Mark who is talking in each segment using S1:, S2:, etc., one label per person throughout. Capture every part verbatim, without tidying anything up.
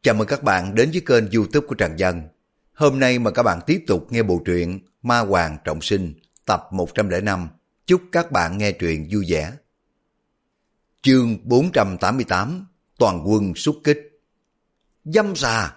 S1: Chào mừng các bạn đến với kênh YouTube của Trần Dân. Hôm nay mà các bạn tiếp tục nghe bộ truyện Ma Hoàng Trọng Sinh tập một trăm lẻ năm. Chúc các bạn nghe truyện vui vẻ. Chương bốn trăm tám mươi tám. Toàn quân xuất kích. Dâm xà!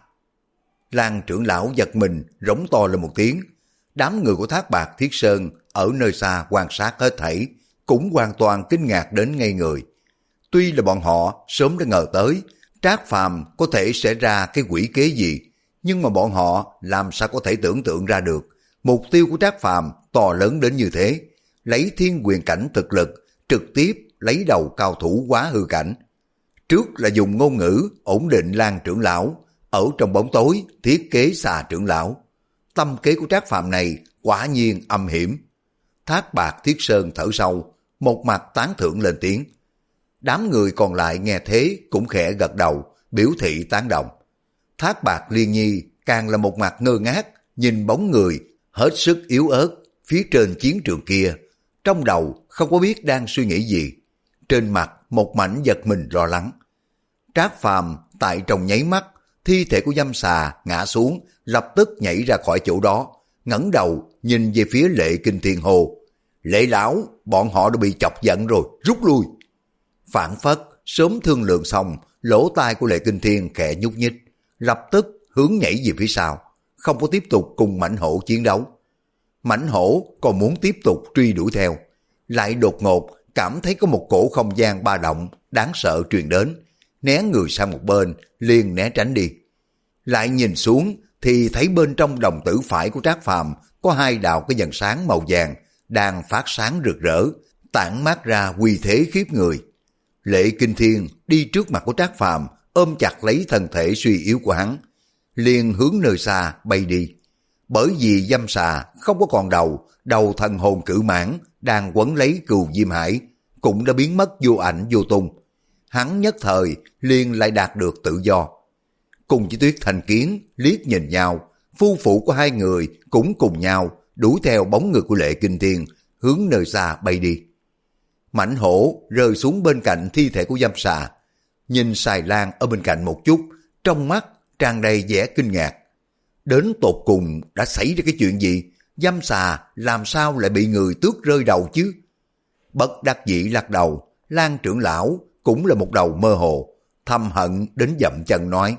S1: Lan trưởng lão giật mình rống to lên một tiếng. Đám người của Thác Bạt Thiết Sơn ở nơi xa quan sát hết thảy cũng hoàn toàn kinh ngạc đến ngây người. Tuy là bọn họ sớm đã ngờ tới Trác Phàm có thể sẽ ra cái quỷ kế gì, nhưng mà bọn họ làm sao có thể tưởng tượng ra được mục tiêu của Trác Phàm to lớn đến như thế, lấy thiên quyền cảnh thực lực trực tiếp lấy đầu cao thủ quá hư cảnh. Trước là dùng ngôn ngữ ổn định Lan trưởng lão, ở trong bóng tối thiết kế xà trưởng lão. Tâm kế của Trác Phàm này quả nhiên âm hiểm. Thác Bạt Thiết Sơn thở sâu, một mặt tán thưởng lên tiếng. Đám người còn lại nghe thế cũng khẽ gật đầu, biểu thị tán đồng. Thác Bạt Liên Nhi càng là một mặt ngơ ngác, nhìn bóng người hết sức yếu ớt phía trên chiến trường kia, trong đầu không có biết đang suy nghĩ gì, trên mặt một mảnh giật mình lo lắng. Trác Phàm tại trong nháy mắt, thi thể của dâm xà ngã xuống, lập tức nhảy ra khỏi chỗ đó, ngẩng đầu nhìn về phía Lệ Kinh Thiên hồ: Lệ lão, bọn họ đã bị chọc giận rồi, rút lui. Phản phất sớm thương lượng xong, lỗ tai của Lệ Kinh Thiên khẽ nhúc nhích, lập tức hướng nhảy về phía sau, không có tiếp tục cùng mãnh hổ chiến đấu. Mãnh hổ còn muốn tiếp tục truy đuổi theo, lại đột ngột cảm thấy có một cổ không gian ba động đáng sợ truyền đến, né người sang một bên, liền né tránh đi. Lại nhìn xuống thì thấy bên trong đồng tử phải của Trác Phàm có hai đạo cái dần sáng màu vàng đang phát sáng rực rỡ, tản mát ra uy thế khiếp người. Lệ Kinh Thiên đi trước mặt của Trác Phàm, ôm chặt lấy thân thể suy yếu của hắn, liền hướng nơi xa bay đi. Bởi vì dâm xà không có còn đầu, đầu thần hồn cự mãn đang quấn lấy Cừu Diêm Hải cũng đã biến mất vô ảnh vô tung. Hắn nhất thời liền lại đạt được tự do. Cùng với Tuyết Thanh Kiến liếc nhìn nhau, phu phụ của hai người cũng cùng nhau đuổi theo bóng người của Lệ Kinh Thiên, hướng nơi xa bay đi. Mãnh hổ rơi xuống bên cạnh thi thể của dâm xà, nhìn Xài Lan ở bên cạnh một chút, trong mắt tràn đầy vẻ kinh ngạc. Đến tột cùng đã xảy ra cái chuyện gì? Dâm xà làm sao lại bị người tước rơi đầu chứ? Bất đắc dĩ lắc đầu, Lan trưởng lão cũng là một đầu mơ hồ, thầm hận đến dậm chân nói: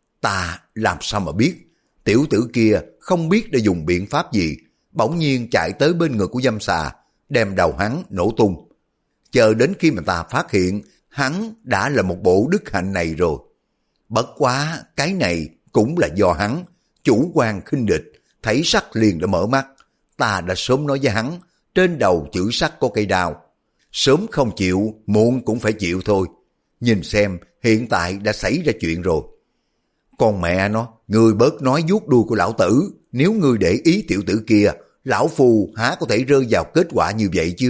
S1: Ta làm sao mà biết? Tiểu tử kia không biết đã dùng biện pháp gì, bỗng nhiên chạy tới bên người của dâm xà, đem đầu hắn nổ tung. Chờ đến khi mà ta phát hiện, hắn đã là một bộ đức hạnh này rồi. Bất quá cái này cũng là do hắn chủ quan khinh địch, thấy sắt liền đã mở mắt. Ta đã sớm nói với hắn, trên đầu chữ sắt có cây đao, sớm không chịu, muộn cũng phải chịu thôi. Nhìn xem hiện tại đã xảy ra chuyện rồi. Con mẹ nó, ngươi bớt nói vuốt đuôi của lão tử, nếu ngươi để ý tiểu tử kia, lão phu há có thể rơi vào kết quả như vậy chứ?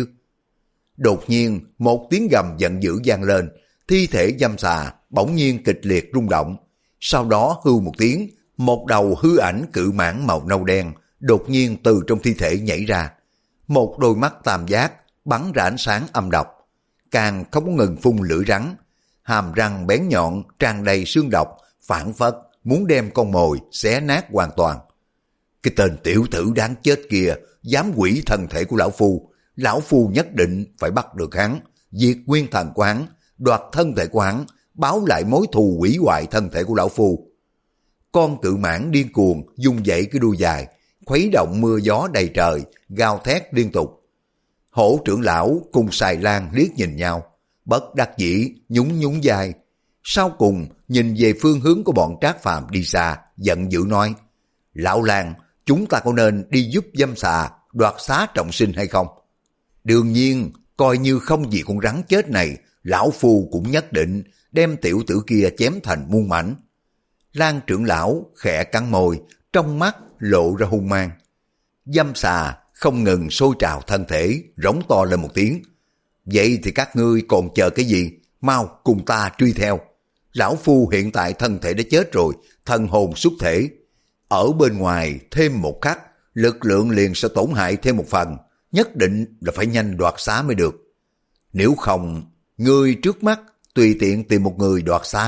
S1: Đột nhiên một tiếng gầm giận dữ vang lên, thi thể dâm xà bỗng nhiên kịch liệt rung động. Sau đó hư một tiếng, một đầu hư ảnh cự mãng màu nâu đen đột nhiên từ trong thi thể nhảy ra. Một đôi mắt tam giác bắn ra ánh sáng âm độc, càng không có ngừng phun lưỡi rắn, hàm răng bén nhọn tràn đầy xương độc, phảng phất muốn đem con mồi xé nát hoàn toàn. Cái tên tiểu tử đáng chết kia dám hủy thân thể của lão phu, lão phu nhất định phải bắt được hắn, diệt nguyên thần của hắn, đoạt thân thể của hắn, báo lại mối thù hủy hoại thân thể của lão phu. Con cự mãng điên cuồng dung dậy cái đuôi dài, khuấy động mưa gió đầy trời, gào thét liên tục. Hổ trưởng lão cùng Xài Lan liếc nhìn nhau, bất đắc dĩ nhún nhún vai. Sau cùng nhìn về phương hướng của bọn Trác Phàm đi xa, giận dữ nói: Lão Lan, chúng ta có nên đi giúp dâm xà đoạt xá trọng sinh hay không? Đương nhiên, coi như không vì con rắn chết này, lão phu cũng nhất định đem tiểu tử kia chém thành muôn mảnh. Lan trưởng lão khẽ cắn môi, trong mắt lộ ra hung mang. Dâm xà không ngừng sôi trào thân thể, rống to lên một tiếng. Vậy thì các ngươi còn chờ cái gì? Mau cùng ta truy theo. Lão phu hiện tại thân thể đã chết rồi, thần hồn xuất thể. Ở bên ngoài thêm một khắc, lực lượng liền sẽ tổn hại thêm một phần. Nhất định là phải nhanh đoạt xá mới được. Nếu không, ngươi trước mắt tùy tiện tìm một người đoạt xá,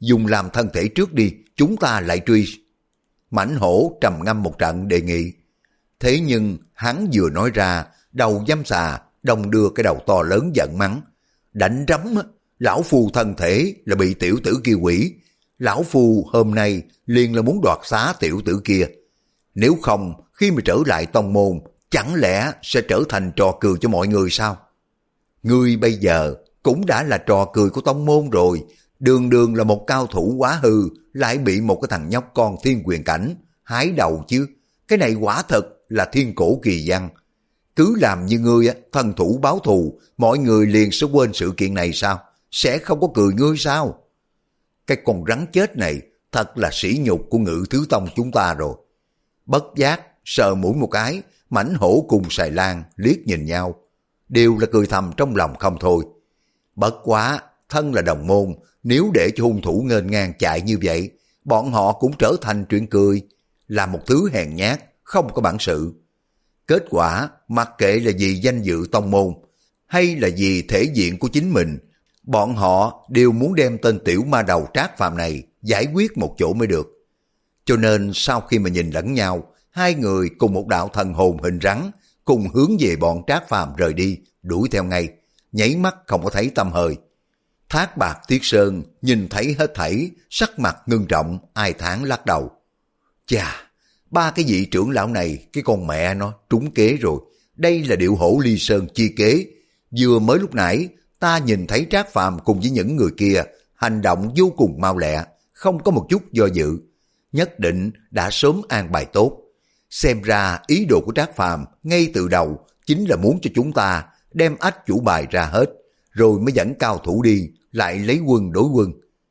S1: dùng làm thân thể trước đi, chúng ta lại truy. Mãnh hổ trầm ngâm một trận đề nghị. Thế nhưng hắn vừa nói ra, đầu dăm xà đồng đưa cái đầu to lớn giận mắng. Đánh rắm, lão phu thân thể là bị tiểu tử kia quỷ. Lão phu hôm nay liền là muốn đoạt xá tiểu tử kia. Nếu không, khi mà trở lại tông môn, chẳng lẽ sẽ trở thành trò cười cho mọi người sao? Ngươi bây giờ cũng đã là trò cười của tông môn rồi. Đường đường là một cao thủ quá hư, lại bị một cái thằng nhóc con thiên quyền cảnh hái đầu chứ. Cái này quả thật là thiên cổ kỳ văn. Cứ làm như ngươi thân thủ báo thù, mọi người liền sẽ quên sự kiện này sao? Sẽ không có cười ngươi sao? Cái con rắn chết này thật là sỉ nhục của Ngự Thứ Tông chúng ta rồi. Bất giác sờ mũi một cái, Mãnh hổ cùng Sài Lan liếc nhìn nhau, đều là cười thầm trong lòng không thôi. Bất quá thân là đồng môn, nếu để cho hung thủ nghênh ngang chạy như vậy, bọn họ cũng trở thành chuyện cười, là một thứ hèn nhát, không có bản sự. Kết quả, mặc kệ là vì danh dự tông môn, hay là vì thể diện của chính mình, bọn họ đều muốn đem tên tiểu ma đầu Trác Phàm này giải quyết một chỗ mới được. Cho nên sau khi mà nhìn lẫn nhau, hai người cùng một đạo thần hồn hình rắn, cùng hướng về bọn Trác Phàm rời đi, đuổi theo ngay, nháy mắt không có thấy tăm hơi. Thác Bạt Tiết Sơn nhìn thấy hết thảy, sắc mặt ngưng trọng, ai thán lắc đầu. Chà, ba cái vị trưởng lão này, cái con mẹ nó trúng kế rồi. Đây là điệu hổ ly sơn chi kế. Vừa mới lúc nãy, ta nhìn thấy Trác Phàm cùng với những người kia, hành động vô cùng mau lẹ, không có một chút do dự. Nhất định đã sớm an bài tốt. Xem ra ý đồ của Trác Phàm ngay từ đầu chính là muốn cho chúng ta đem ách chủ bài ra hết, rồi mới dẫn cao thủ đi, lại lấy quân đối quân.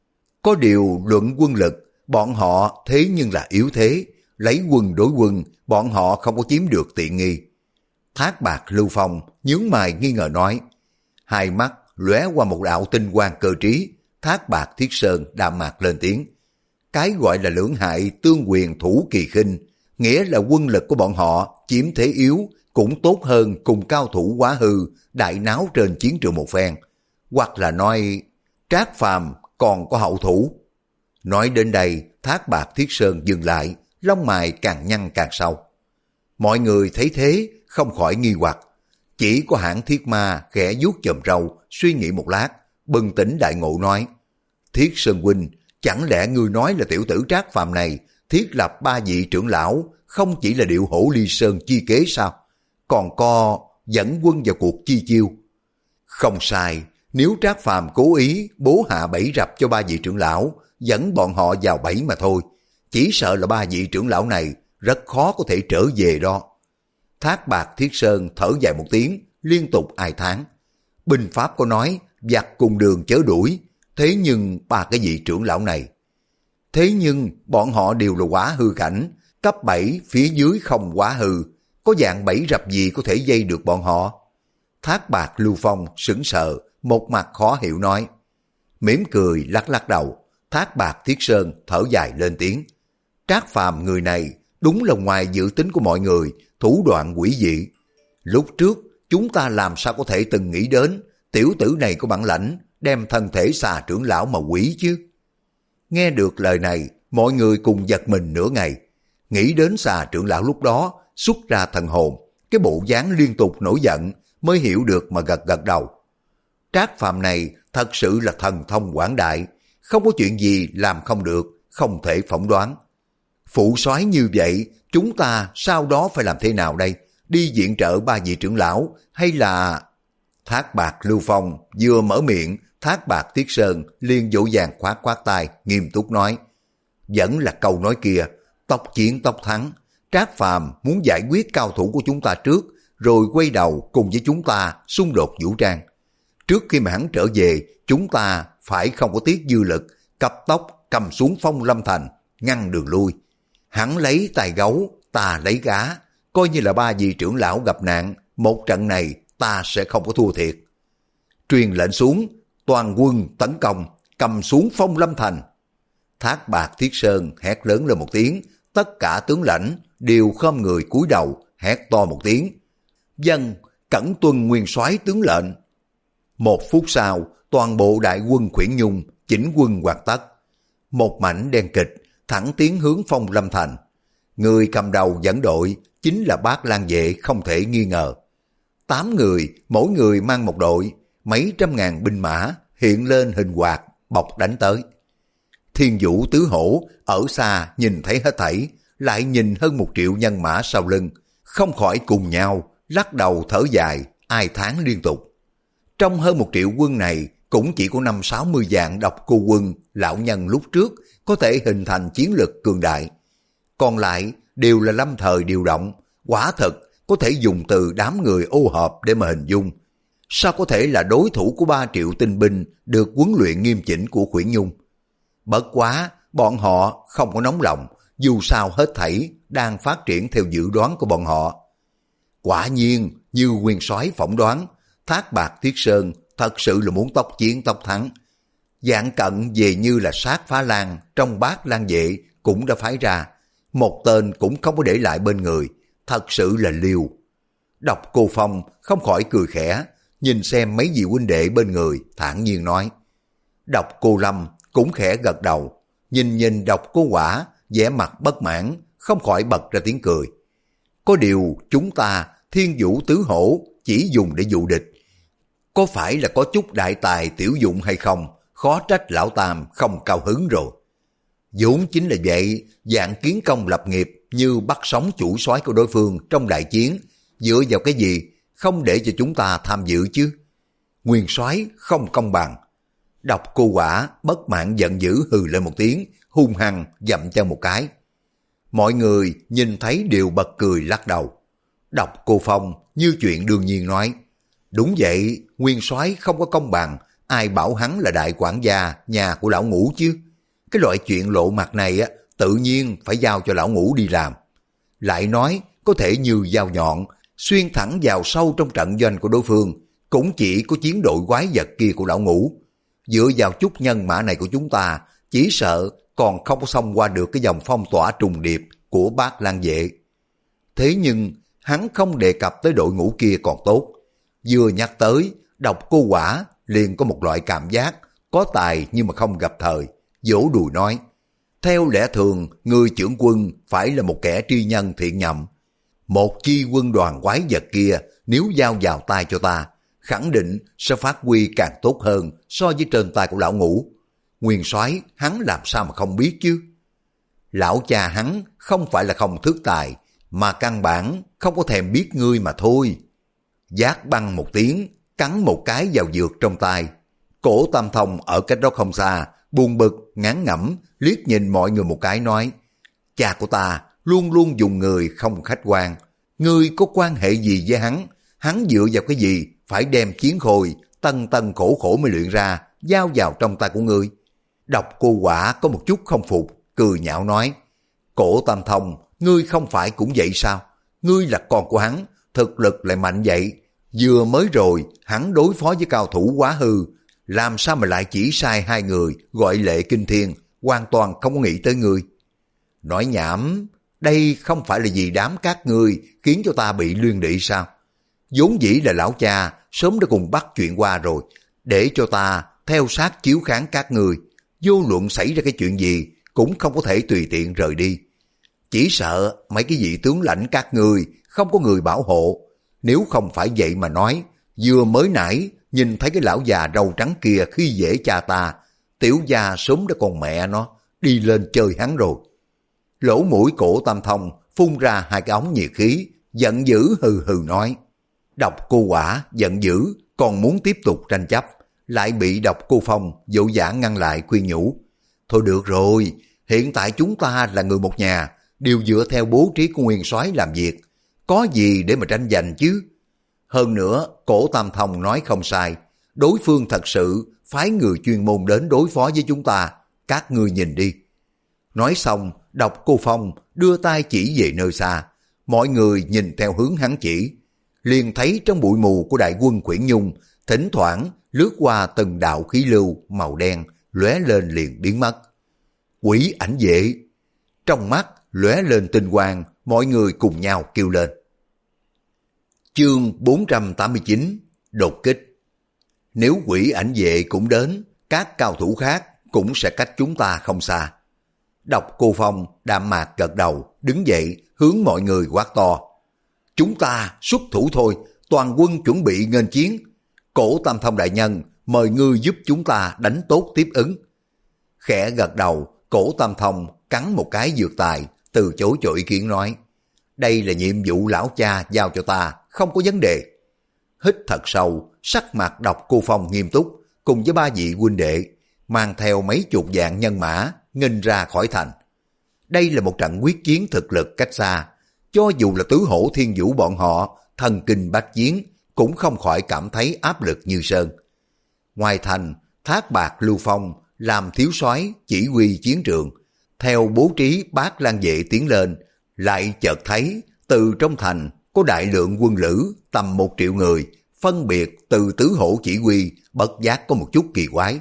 S1: Có điều luận quân lực, bọn họ thế nhưng là yếu thế, lấy quân đối quân, bọn họ không có chiếm được tiện nghi. Thác Bạt Lưu Phong nhướng mày nghi ngờ nói, hai mắt lóe qua một đạo tinh quang cơ trí. Thác Bạt Thiết Sơn đạm mạc lên tiếng, cái gọi là lưỡng hại tương quyền thủ kỳ khinh, nghĩa là quân lực của bọn họ chiếm thế yếu cũng tốt hơn cùng cao thủ quá hư đại náo trên chiến trường một phen, hoặc là nói Trác Phàm còn có hậu thủ. Nói đến đây, Thác Bạt Thiết Sơn dừng lại, lông mày càng nhăn càng sâu. Mọi người thấy thế không khỏi nghi hoặc, chỉ có Hãn Thiết Ma khẽ vuốt chòm râu, suy nghĩ một lát, bừng tỉnh đại ngộ nói, Thiết Sơn huynh, chẳng lẽ ngươi nói là tiểu tử Trác Phàm này thiết lập ba vị trưởng lão không chỉ là điệu hổ ly sơn chi kế sao? Còn có dẫn quân vào cuộc chi chiêu. Không sai, nếu Trác Phàm cố ý bố hạ bẫy rập cho ba vị trưởng lão, dẫn bọn họ vào bẫy mà thôi, chỉ sợ là ba vị trưởng lão này rất khó có thể trở về đó. Thác Bạt Thiết Sơn thở dài một tiếng, liên tục ai thán. Binh pháp có nói, giặc cùng đường chớ đuổi, thế nhưng ba cái vị trưởng lão này. Thế nhưng bọn họ đều là quá hư cảnh, cấp bảy phía dưới không quá hư, có dạng bẫy rập gì có thể dây được bọn họ? Thác Bạt Lưu Phong sững sờ, một mặt khó hiểu nói. Mỉm cười lắc lắc đầu, Thác Bạt Thiết Sơn thở dài lên tiếng. Trác Phàm người này đúng là ngoài dự tính của mọi người, thủ đoạn quỷ dị. Lúc trước chúng ta làm sao có thể từng nghĩ đến tiểu tử này có bản lãnh đem thân thể xà trưởng lão mà quỷ chứ? Nghe được lời này, mọi người cùng giật mình nửa ngày. Nghĩ đến xà trưởng lão lúc đó xuất ra thần hồn, cái bộ dáng liên tục nổi giận, mới hiểu được mà gật gật đầu. Trác Phàm này thật sự là thần thông quảng đại, không có chuyện gì làm không được, không thể phỏng đoán. Phụ soái như vậy, chúng ta sau đó phải làm thế nào đây? Đi viện trợ ba vị trưởng lão hay là... Thác Bạt Lưu Phong vừa mở miệng, Thác Bạt Tiết Sơn liền vỗ vàng khoát khoát tay, nghiêm túc nói. Vẫn là câu nói kia, tốc chiến tốc thắng. Trác Phàm muốn giải quyết cao thủ của chúng ta trước, rồi quay đầu cùng với chúng ta xung đột vũ trang. Trước khi mà hắn trở về, chúng ta phải không có tiếc dư lực, cấp tốc cầm xuống Phong Lâm Thành, ngăn đường lui. Hắn lấy tài gấu, ta lấy gá, coi như là ba vị trưởng lão gặp nạn, một trận này ta sẽ không có thua thiệt. Truyền lệnh xuống, toàn quân tấn công, cầm xuống Phong Lâm Thành. Thác Bạt Thiết Sơn hét lớn lên một tiếng, tất cả tướng lãnh đều khom người cúi đầu, hét to một tiếng. Dân, cẩn tuân nguyên soái tướng lệnh. Một phút sau, toàn bộ đại quân Khuyển Nhung chỉnh quân hoàn tất. một mảnh đen kịch, thẳng tiến hướng Phong Lâm Thành. Người cầm đầu dẫn đội chính là Bát Lang Vệ không thể nghi ngờ. Tám người, mỗi người mang một đội, mấy trăm ngàn binh mã hiện lên hình quạt, bọc đánh tới. Thiên Vũ Tứ Hổ ở xa nhìn thấy hết thảy, lại nhìn hơn một triệu nhân mã sau lưng, không khỏi cùng nhau lắc đầu thở dài, ai thán liên tục. Trong hơn một triệu quân này cũng chỉ có năm sáu mươi vạn độc cô quân lão nhân lúc trước có thể hình thành chiến lực cường đại, còn lại đều là lâm thời điều động, quả thật có thể dùng từ đám người ô hợp để mà hình dung. Sao có thể là đối thủ của ba triệu tinh binh được huấn luyện nghiêm chỉnh của Khuyển Nhung? Bất quá, bọn họ không có nóng lòng, dù sao hết thảy đang phát triển theo dự đoán của bọn họ. Quả nhiên, như nguyên soái phỏng đoán, Thác Bạt Thiết Sơn thật sự là muốn tốc chiến tốc thắng. Dạng cận về như là sát phá lan trong Bát Lang Vệ cũng đã phái ra, một tên cũng không có để lại bên người, thật sự là liều. Độc Cô Phong không khỏi cười khẽ, nhìn xem mấy vị huynh đệ bên người, thản nhiên nói. Độc Cô Lâm cũng khẽ gật đầu, nhìn nhìn Độc Cô Quả, vẻ mặt bất mãn, không khỏi bật ra tiếng cười. Có điều chúng ta Thiên Vũ Tứ Hổ chỉ dùng để dụ địch, có phải là có chút đại tài tiểu dụng hay không, khó trách lão Tam không cao hứng rồi. Vốn chính là vậy, dạng kiến công lập nghiệp như bắt sống chủ soái của đối phương trong đại chiến, dựa vào cái gì không để cho chúng ta tham dự chứ? Nguyên soái không công bằng. Độc Cô Quả bất mãn giận dữ hừ lên một tiếng, hung hăng dậm chân một cái. Mọi người nhìn thấy đều bật cười lắc đầu. Độc Cô Phong như chuyện đương nhiên nói, đúng vậy, nguyên soái không có công bằng, ai bảo hắn là đại quản gia nhà của lão Ngũ chứ? Cái loại chuyện lộ mặt này á, tự nhiên phải giao cho lão Ngũ đi làm. Lại nói, có thể như dao nhọn, xuyên thẳng vào sâu trong trận doanh của đối phương, cũng chỉ có chiến đội quái vật kia của lão Ngũ. Dựa vào chút nhân mã này của chúng ta, chỉ sợ còn không có xông qua được cái dòng phong tỏa trùng điệp của Bát Lang Vệ. Thế nhưng, hắn không đề cập tới đội ngũ kia còn tốt. Vừa nhắc tới, Độc Cô Quả liền có một loại cảm giác có tài nhưng mà không gặp thời, vỗ đùi nói. Theo lẽ thường, người trưởng quân phải là một kẻ tri nhân thiện nhậm. Một chi quân đoàn quái vật kia nếu giao vào tay cho ta, khẳng định sẽ phát huy càng tốt hơn so với trên tay của lão Ngũ. Nguyên soái hắn làm sao mà không biết chứ? Lão cha hắn không phải là không thức tài, mà căn bản không có thèm biết ngươi mà thôi. Giác băng một tiếng, cắn một cái vào dược trong tay. Cổ Tam Thông ở cách đó không xa, buồn bực, ngán ngẩm, liếc nhìn mọi người một cái nói, cha của ta luôn luôn dùng người không khách quan. Ngươi có quan hệ gì với hắn? Hắn dựa vào cái gì phải đem chiến khôi, tân tân khổ khổ mới luyện ra, giao vào trong tay của ngươi? Độc Cô Quả có một chút không phục, cười nhạo nói, Cổ Tam Thông, ngươi không phải cũng vậy sao? Ngươi là con của hắn, thực lực lại mạnh vậy. Vừa mới rồi, hắn đối phó với cao thủ quá hư, làm sao mà lại chỉ sai hai người gọi Lệ Kinh Thiên, hoàn toàn không có nghĩ tới ngươi. Nói nhảm, đây không phải là vì đám các ngươi khiến cho ta bị liên lụy sao? Vốn dĩ là lão cha sớm đã cùng bắt chuyện qua rồi, để cho ta theo sát chiếu kháng các ngươi, vô luận xảy ra cái chuyện gì cũng không có thể tùy tiện rời đi. Chỉ sợ mấy cái vị tướng lãnh các ngươi không có người bảo hộ. Nếu không phải vậy mà nói, vừa mới nãy nhìn thấy cái lão già râu trắng kia khi dễ cha ta, tiểu gia sớm đã còn mẹ nó đi lên chơi hắn rồi. Lỗ mũi Cổ Tam Thông phun ra hai cái ống nhiệt khí, giận dữ hừ hừ nói. Độc Cô Quả giận dữ còn muốn tiếp tục tranh chấp, lại bị Độc Cô Phong dỗ dã ngăn lại khuyên nhủ. Thôi được rồi, hiện tại chúng ta là người một nhà, đều dựa theo bố trí của nguyên soái làm việc, có gì để mà tranh giành chứ? Hơn nữa, Cổ Tam Thông nói không sai, đối phương thật sự phái người chuyên môn đến đối phó với chúng ta, các ngươi nhìn đi. Nói xong, Độc Cô Phong đưa tay chỉ về nơi xa, mọi người nhìn theo hướng hắn chỉ, liền thấy trong bụi mù của đại quân Khuyển Nhung, thỉnh thoảng lướt qua từng đạo khí lưu màu đen, lóe lên liền biến mất. Quỷ ảnh vệ, trong mắt lóe lên tinh quang, mọi người cùng nhau kêu lên. Chương bốn trăm tám mươi chín, đột kích. Nếu quỷ ảnh vệ cũng đến, các cao thủ khác cũng sẽ cách chúng ta không xa. Độc Cô Phong đạm mạc gật đầu, đứng dậy hướng mọi người quát to. Chúng ta xuất thủ thôi, toàn quân chuẩn bị nghênh chiến. Cổ Tam Thông đại nhân, mời ngươi giúp chúng ta đánh tốt tiếp ứng. Khẽ gật đầu, Cổ Tam Thông cắn một cái dược tài, từ chối cho ý kiến nói. Đây là nhiệm vụ lão cha giao cho ta, không có vấn đề. Hít thật sâu, sắc mặt Độc Cô Phong nghiêm túc, cùng với ba vị huynh đệ, mang theo mấy chục vạn nhân mã, nghênh ra khỏi thành. Đây là một trận quyết chiến thực lực cách xa, cho dù là tứ hổ thiên vũ bọn họ, thần kinh bách chiến, cũng không khỏi cảm thấy áp lực như sơn. Ngoài thành, Thác Bạt Lưu Phong làm thiếu soái chỉ huy chiến trường, theo bố trí Bát Lang vệ tiến lên, lại chợt thấy từ trong thành có đại lượng quân lữ tầm một triệu người, phân biệt từ tứ hổ chỉ huy, bất giác có một chút kỳ quái.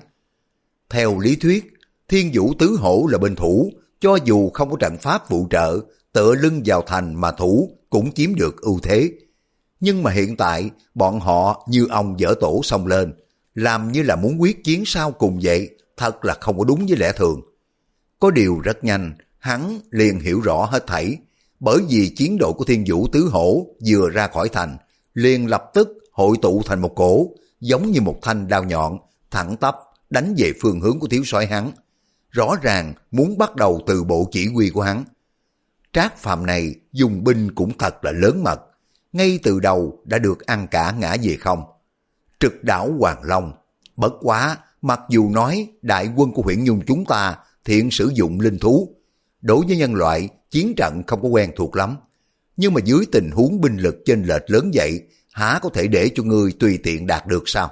S1: Theo lý thuyết, Thiên Vũ tứ hổ là bên thủ, cho dù không có trận pháp phụ trợ, tựa lưng vào thành mà thủ cũng chiếm được ưu thế. Nhưng mà hiện tại, bọn họ như ong dở tổ xông lên, làm như là muốn quyết chiến sau cùng vậy, thật là không có đúng với lẽ thường. Có điều rất nhanh, hắn liền hiểu rõ hết thảy, bởi vì chiến đội của Thiên Vũ tứ hổ vừa ra khỏi thành, liền lập tức hội tụ thành một cổ, giống như một thanh đao nhọn, thẳng tắp đánh về phương hướng của thiếu soái hắn. Rõ ràng muốn bắt đầu từ bộ chỉ huy của hắn. Trác Phàm này dùng binh cũng thật là lớn mật, ngay từ đầu đã được ăn cả ngã về không. Trực đảo Hoàng Long, bất quá mặc dù nói đại quân của huyện Nhung chúng ta thiện sử dụng linh thú, đối với nhân loại chiến trận không có quen thuộc lắm, nhưng mà dưới tình huống binh lực chênh lệch lớn vậy, há có thể để cho ngươi tùy tiện đạt được sao?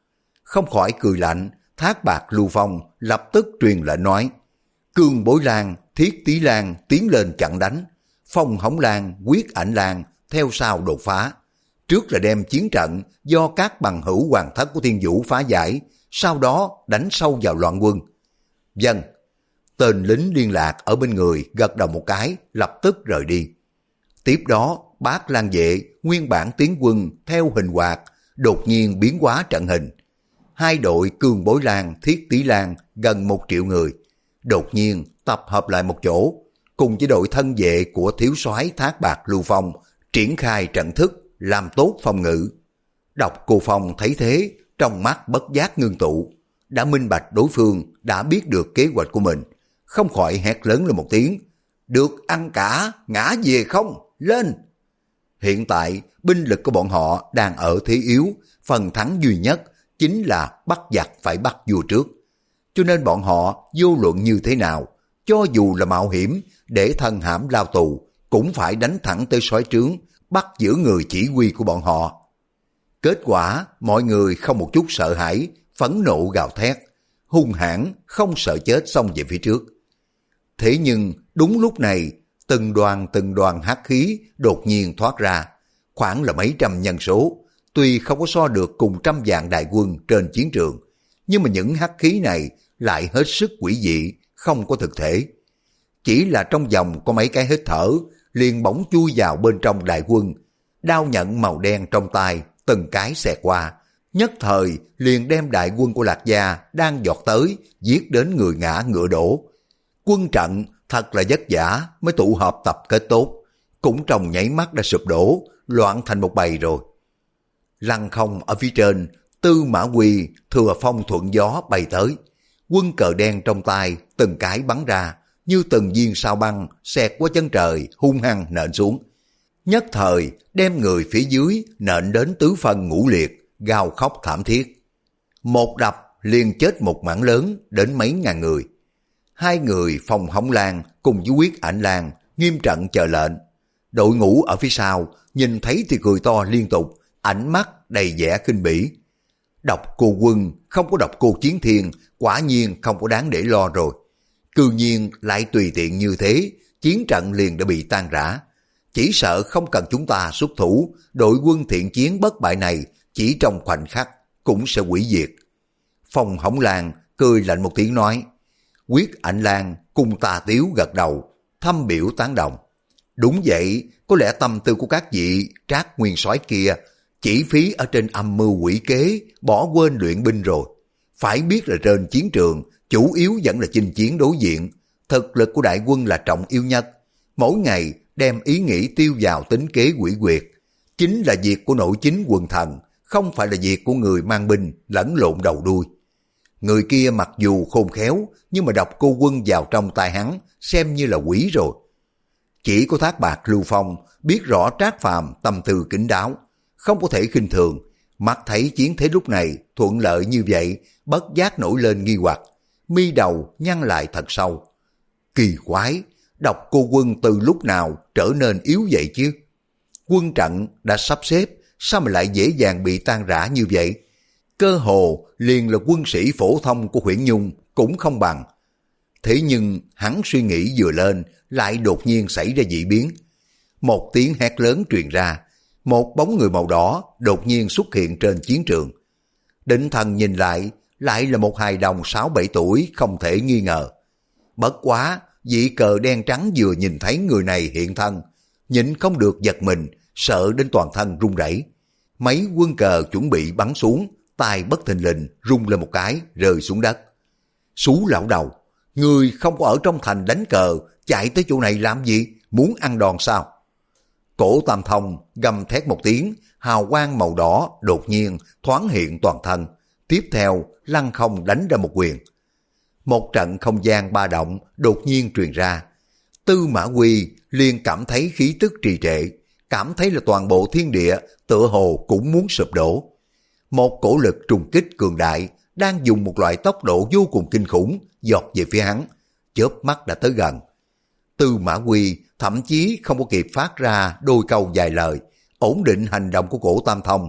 S1: Không khỏi cười lạnh, Thác Bạt Lưu Phong lập tức truyền lệnh nói, Cương Bối Lan, Thiết Tý Lan tiến lên chặn đánh, Phong Hống Lan, Quyết Ảnh Lan theo sau đột phá. Trước là đem chiến trận do các bằng hữu hoàng thất của Thiên Vũ phá giải, sau đó đánh sâu vào loạn quân. Dân, tên lính liên lạc ở bên người gật đầu một cái, lập tức rời đi. Tiếp đó, Bát Lang vệ nguyên bản tiến quân theo hình quạt, đột nhiên biến hóa trận hình. Hai đội Cương Bối Lan, Thiết Tý Lan gần một triệu người, đột nhiên tập hợp lại một chỗ, cùng với đội thân vệ của thiếu soái Thác Bạt Lưu Phong triển khai trận thức, làm tốt phòng ngự. Độc Cô Phong thấy thế, trong mắt bất giác ngưng tụ, đã minh bạch đối phương đã biết được kế hoạch của mình, không khỏi hét lớn lên một tiếng, được ăn cả, ngã về không, lên. Hiện tại, binh lực của bọn họ đang ở thế yếu, phần thắng duy nhất chính là bắt giặc phải bắt vua trước. Cho nên bọn họ vô luận như thế nào, cho dù là mạo hiểm để thân hãm lao tù, cũng phải đánh thẳng tới soái trướng, bắt giữ người chỉ huy của bọn họ. Kết quả, mọi người không một chút sợ hãi, phẫn nộ gào thét, hung hãn, không sợ chết xông về phía trước. Thế nhưng, đúng lúc này, từng đoàn từng đoàn hắc khí đột nhiên thoát ra, khoảng là mấy trăm nhân số, tuy không có so được cùng trăm vạn đại quân trên chiến trường, nhưng mà những hắc khí này lại hết sức quỷ dị, không có thực thể. Chỉ là trong vòng có mấy cái hít thở, liền bỗng chui vào bên trong đại quân, đao nhận màu đen trong tay, từng cái xẹt qua, nhất thời liền đem đại quân của Lạc Gia đang giọt tới, giết đến người ngã ngựa đổ. Quân trận thật là vất vả mới tụ hợp tập kết tốt, cũng trong nháy mắt đã sụp đổ, loạn thành một bầy rồi. Lăng Không ở phía trên, Tư Mã Quy thừa phong thuận gió bay tới, quân cờ đen trong tay từng cái bắn ra, như từng viên sao băng xẹt qua chân trời hung hăng nện xuống. Nhất thời đem người phía dưới nện đến tứ phân ngũ liệt, gào khóc thảm thiết. Một đập liền chết một mảng lớn đến mấy ngàn người. Hai người Phong Hống Lan cùng với Quyết Ảnh Lan nghiêm trận chờ lệnh. Đội ngũ ở phía sau nhìn thấy thì cười to liên tục, ánh mắt đầy vẻ khinh bỉ. Độc Cô Quân không có Độc Cô Chiến Thiên, quả nhiên không có đáng để lo rồi. Cư nhiên lại tùy tiện như thế, chiến trận liền đã bị tan rã. Chỉ sợ không cần chúng ta xuất thủ, đội quân thiện chiến bất bại này chỉ trong khoảnh khắc cũng sẽ hủy diệt. Phong Hống Lan cười lạnh một tiếng nói, Quyết Ảnh Lan cùng Tà Tiếu gật đầu, thâm biểu tán đồng. Đúng vậy, có lẽ tâm tư của các vị Trác nguyên soái kia chỉ phí ở trên âm mưu quỷ kế, bỏ quên luyện binh rồi. Phải biết là trên chiến trường chủ yếu vẫn là chinh chiến đối diện, thực lực của đại quân là trọng yếu nhất. Mỗi ngày đem ý nghĩ tiêu vào tính kế quỷ quyệt, chính là việc của nội chính quần thần, không phải là việc của người mang binh lẫn lộn đầu đuôi. Người kia mặc dù khôn khéo, nhưng mà độc cô quân vào trong tay hắn, xem như là quỷ rồi. Chỉ có Thác Bạt Lưu Phong biết rõ Trác Phàm tâm tư kín đáo, không có thể khinh thường, mắt thấy chiến thế lúc này thuận lợi như vậy, bất giác nổi lên nghi hoặc, mi đầu nhăn lại thật sâu. Kỳ quái, độc cô quân từ lúc nào trở nên yếu vậy chứ? Quân trận đã sắp xếp, sao mà lại dễ dàng bị tan rã như vậy? Cơ hồ liền là quân sĩ phổ thông của Huyễn Nhung cũng không bằng. Thế nhưng hắn suy nghĩ vừa lên, lại đột nhiên xảy ra dị biến. Một tiếng hét lớn truyền ra, một bóng người màu đỏ đột nhiên xuất hiện trên chiến trường. Định Thần nhìn lại, lại là một hài đồng sáu bảy tuổi không thể nghi ngờ. Bất quá, vị cờ đen trắng vừa nhìn thấy người này hiện thân, nhịn không được giật mình, sợ đến toàn thân run rẩy. Mấy quân cờ chuẩn bị bắn xuống, tay bất thình lình rung lên một cái, rơi xuống đất. Sú lão đầu, người không có ở trong thành đánh cờ, chạy tới chỗ này làm gì, muốn ăn đòn sao? Cổ Tam Thông gầm thét một tiếng, hào quang màu đỏ đột nhiên thoáng hiện toàn thân, tiếp theo lăng không đánh ra một quyền. Một trận không gian ba động đột nhiên truyền ra. Tư Mã Quy liền cảm thấy khí tức trì trệ, cảm thấy là toàn bộ thiên địa tựa hồ cũng muốn sụp đổ. Một cổ lực trùng kích cường đại đang dùng một loại tốc độ vô cùng kinh khủng giọt về phía hắn, chớp mắt đã tới gần. Tư Mã Quy thậm chí không có kịp phát ra đôi câu vài lời, ổn định hành động của cổ Tam Thông.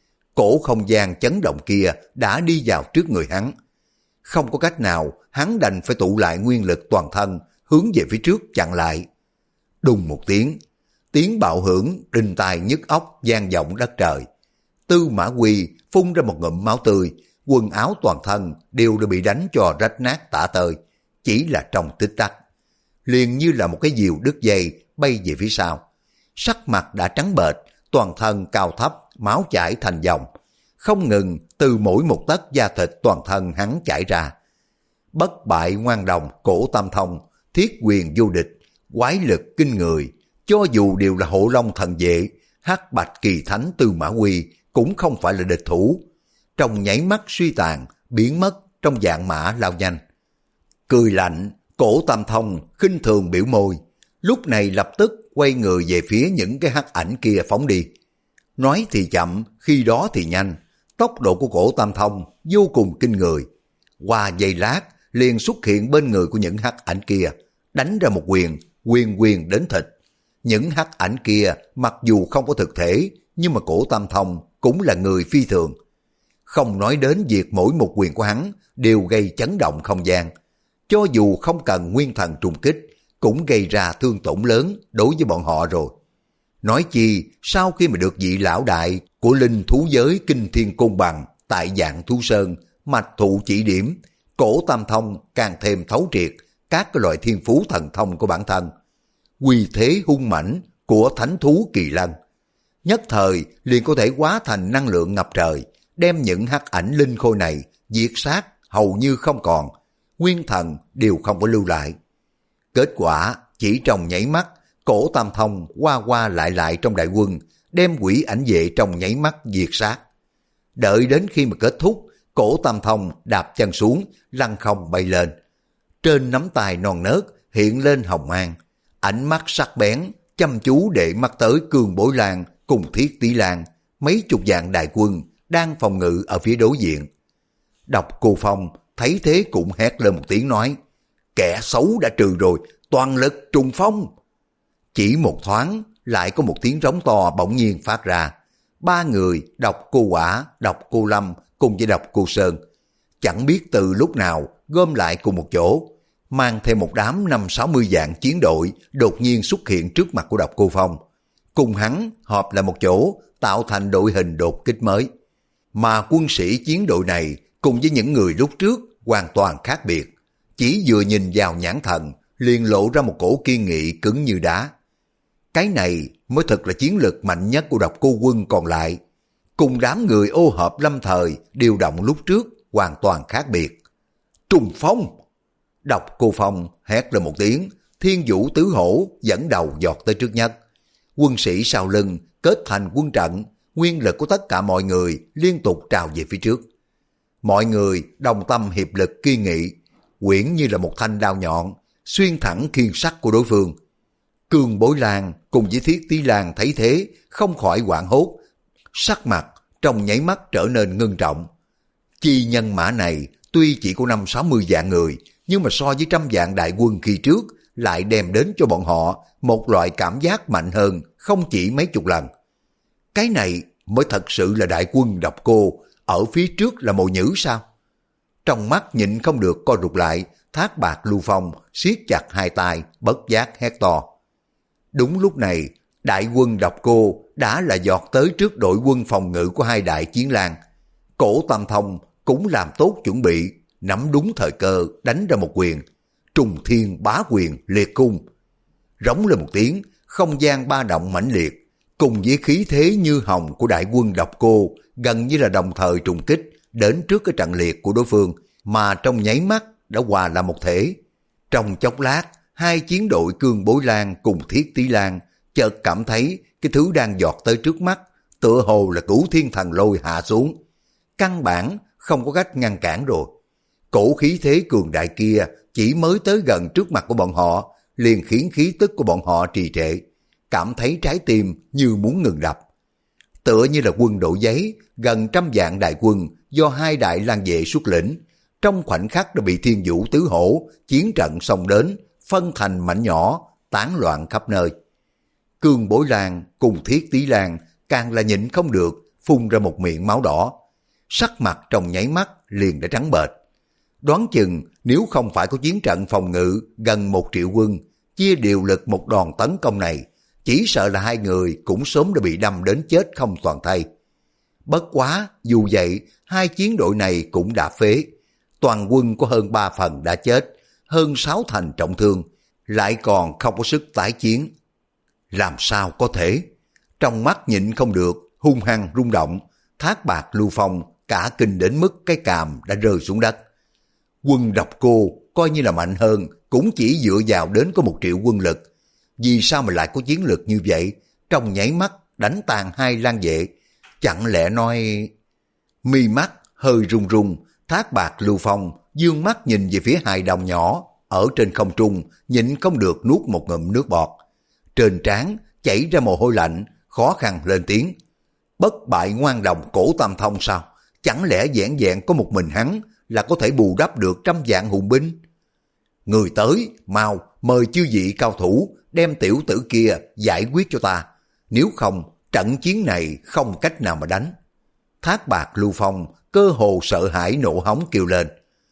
S1: Cổ không gian chấn động kia đã đi vào trước người hắn. Không có cách nào, hắn đành phải tụ lại nguyên lực toàn thân, hướng về phía trước chặn lại. Đùng một tiếng, tiếng bạo hưởng đinh tai nhức óc vang vọng đất trời. Tư Mã Quy phun ra một ngụm máu tươi, quần áo toàn thân đều đã bị đánh cho rách nát tả tơi, chỉ là trong tích tắc. Liền như là một cái diều đứt dây bay về phía sau. Sắc mặt đã trắng bệch, toàn thân cao thấp, máu chảy thành dòng. Không ngừng từ mỗi một tấc da thịt toàn thân hắn chảy ra. Bất bại ngoan đồng cổ Tam Thông, thiết quyền vô địch, quái lực kinh người. Cho dù đều là hộ long thần vệ, hắc bạch kỳ thánh Tư Mã Quy cũng không phải là địch thủ. Trong nháy mắt suy tàn, biến mất trong dạng mã lao nhanh. Cười lạnh, cổ Tam Thông khinh thường biểu môi, lúc này lập tức quay người về phía những cái hắc ảnh kia phóng đi. Nói thì chậm, khi đó thì nhanh, tốc độ của cổ Tam Thông vô cùng kinh người. Qua giây lát, liền xuất hiện bên người của những hắc ảnh kia, đánh ra một quyền, quyền quyền đến thịt. Những hắc ảnh kia mặc dù không có thực thể, nhưng mà cổ Tam Thông cũng là người phi thường. Không nói đến việc mỗi một quyền của hắn đều gây chấn động không gian. Cho dù không cần nguyên thần trùng kích, cũng gây ra thương tổn lớn đối với bọn họ rồi. Nói chi, sau khi mà được vị lão đại của linh thú giới Kinh Thiên Côn Bằng tại Dạng Thú Sơn, mạch thụ chỉ điểm, cổ Tam Thông càng thêm thấu triệt các cái loại thiên phú thần thông của bản thân. Uy thế hung mãnh của thánh thú Kỳ Lân, nhất thời liền có thể hóa thành năng lượng ngập trời, đem những hắc ảnh linh khôi này diệt sát hầu như không còn, nguyên thần đều không có lưu lại. Kết quả chỉ trong nháy mắt, cổ Tam Thông qua qua lại lại trong đại quân, đem quỷ ảnh vệ trong nháy mắt diệt sát. Đợi đến khi mà kết thúc, cổ Tam Thông đạp chân xuống, lăn không bay lên. Trên nắm tay non nớt hiện lên hồng mang, ánh mắt sắc bén, chăm chú để mắt tới Cương Bối Lan cùng Thiết Tỷ Lan, mấy chục vạn đại quân đang phòng ngự ở phía đối diện. Độc Cô Phong thấy thế cũng hét lên một tiếng nói, kẻ xấu đã trừ rồi, toàn lực trùng phong. Chỉ một thoáng, lại có một tiếng rống to bỗng nhiên phát ra. Ba người, Độc Cô Quả, Độc Cô Lâm cùng với Độc Cô Sơn, chẳng biết từ lúc nào gom lại cùng một chỗ, mang thêm một đám năm sáu mươi vạn chiến đội đột nhiên xuất hiện trước mặt của Độc Cô Phong. Cùng hắn họp lại một chỗ, tạo thành đội hình đột kích mới. Mà quân sĩ chiến đội này cùng với những người lúc trước hoàn toàn khác biệt. Chỉ vừa nhìn vào nhãn thần, liền lộ ra một cổ kiên nghị cứng như đá. Cái này mới thật là chiến lược mạnh nhất của Độc Cô quân còn lại. Cùng đám người ô hợp lâm thời điều động lúc trước hoàn toàn khác biệt. Trùng phong! Độc Cô Phong hét lên một tiếng, Thiên Vũ Tứ Hổ dẫn đầu giọt tới trước nhất. Quân sĩ sau lưng kết thành quân trận, nguyên lực của tất cả mọi người liên tục trào về phía trước. Mọi người đồng tâm hiệp lực kiên nghị, quyển như là một thanh đao nhọn, xuyên thẳng khiên sắt của đối phương. Cương Bối Lan cùng với Thiết Tí Lan thấy thế, không khỏi hoảng hốt, sắc mặt trong nháy mắt trở nên ngưng trọng. Chi nhân mã này tuy chỉ có năm sáu mươi vạn người, nhưng mà so với trăm vạn đại quân khi trước, lại đem đến cho bọn họ một loại cảm giác mạnh hơn không chỉ mấy chục lần. Cái này mới thật sự là đại quân Độc Cô, ở phía trước là Mộ Nhữ sao? Trong mắt nhịn không được co rụt lại, Thác Bạt Lưu Phong siết chặt hai tay, bất giác hét to. Đúng lúc này, đại quân Độc Cô đã là giọt tới trước đội quân phòng ngự của hai đại chiến lang. Cổ Tam Thông cũng làm tốt chuẩn bị, nắm đúng thời cơ đánh ra một quyền. Trùng thiên bá quyền liệt cung. Rống lên một tiếng, không gian ba động mãnh liệt, cùng với khí thế như hồng của đại quân Độc Cô gần như là đồng thời trùng kích đến trước cái trận liệt của đối phương, mà trong nháy mắt đã hòa làm một thể. Trong chốc lát, hai chiến đội Cương Bối Lan cùng Thiết Tí Lan chợt cảm thấy cái thứ đang giọt tới trước mắt, tựa hồ là Cửu Thiên Thần Lôi hạ xuống. Căn bản không có cách ngăn cản rồi. Cổ khí thế cường đại kia chỉ mới tới gần trước mặt của bọn họ, liền khiến khí tức của bọn họ trì trệ, cảm thấy trái tim như muốn ngừng đập. Tựa như là quân đội giấy, gần trăm vạn đại quân do hai đại lang vệ xuất lĩnh, trong khoảnh khắc đã bị Thiên Vũ Tứ Hổ chiến trận xông đến, phân thành mảnh nhỏ, tán loạn khắp nơi. Cương Bối Lan cùng Thiết Tí Lan càng là nhịn không được, phun ra một miệng máu đỏ. Sắc mặt trong nháy mắt liền đã trắng bệch. Đoán chừng nếu không phải có chiến trận phòng ngự gần một triệu quân, chia điều lực một đòn tấn công này, chỉ sợ là hai người cũng sớm đã bị đâm đến chết không toàn thây. Bất quá, dù vậy, hai chiến đội này cũng đã phế. Toàn quân có hơn ba phần đã chết, hơn sáu thành trọng thương, lại còn không có sức tái chiến. Làm sao có thể? Trong mắt nhịn không được, hung hăng rung động, Thác Bạt Lưu Phong cả kinh đến mức cái càm đã rơi xuống đất. Quân Độc Cô coi như là mạnh hơn, cũng chỉ dựa vào đến có một triệu quân lực. Vì sao mà lại có chiến lược như vậy, trong nháy mắt đánh tàn hai lang vệ? Chẳng lẽ nói... Mi mắt hơi run run, Thác Bạt Lưu Phong dương mắt nhìn về phía hai đồng nhỏ ở trên không trung, nhịn không được nuốt một ngụm nước bọt. Trên trán chảy ra mồ hôi lạnh, khó khăn lên tiếng. Bất bại ngoan đồng Cổ Tam Thông sao? Chẳng lẽ vẹn vẹn có một mình hắn là có thể bù đắp được trăm vạn hùng binh? Người tới, mau mời chư vị cao thủ đem tiểu tử kia giải quyết cho ta. Nếu không, trận chiến này không cách nào mà đánh. Thác Bạt Lưu Phong cơ hồ sợ hãi nộ hống kêu lên.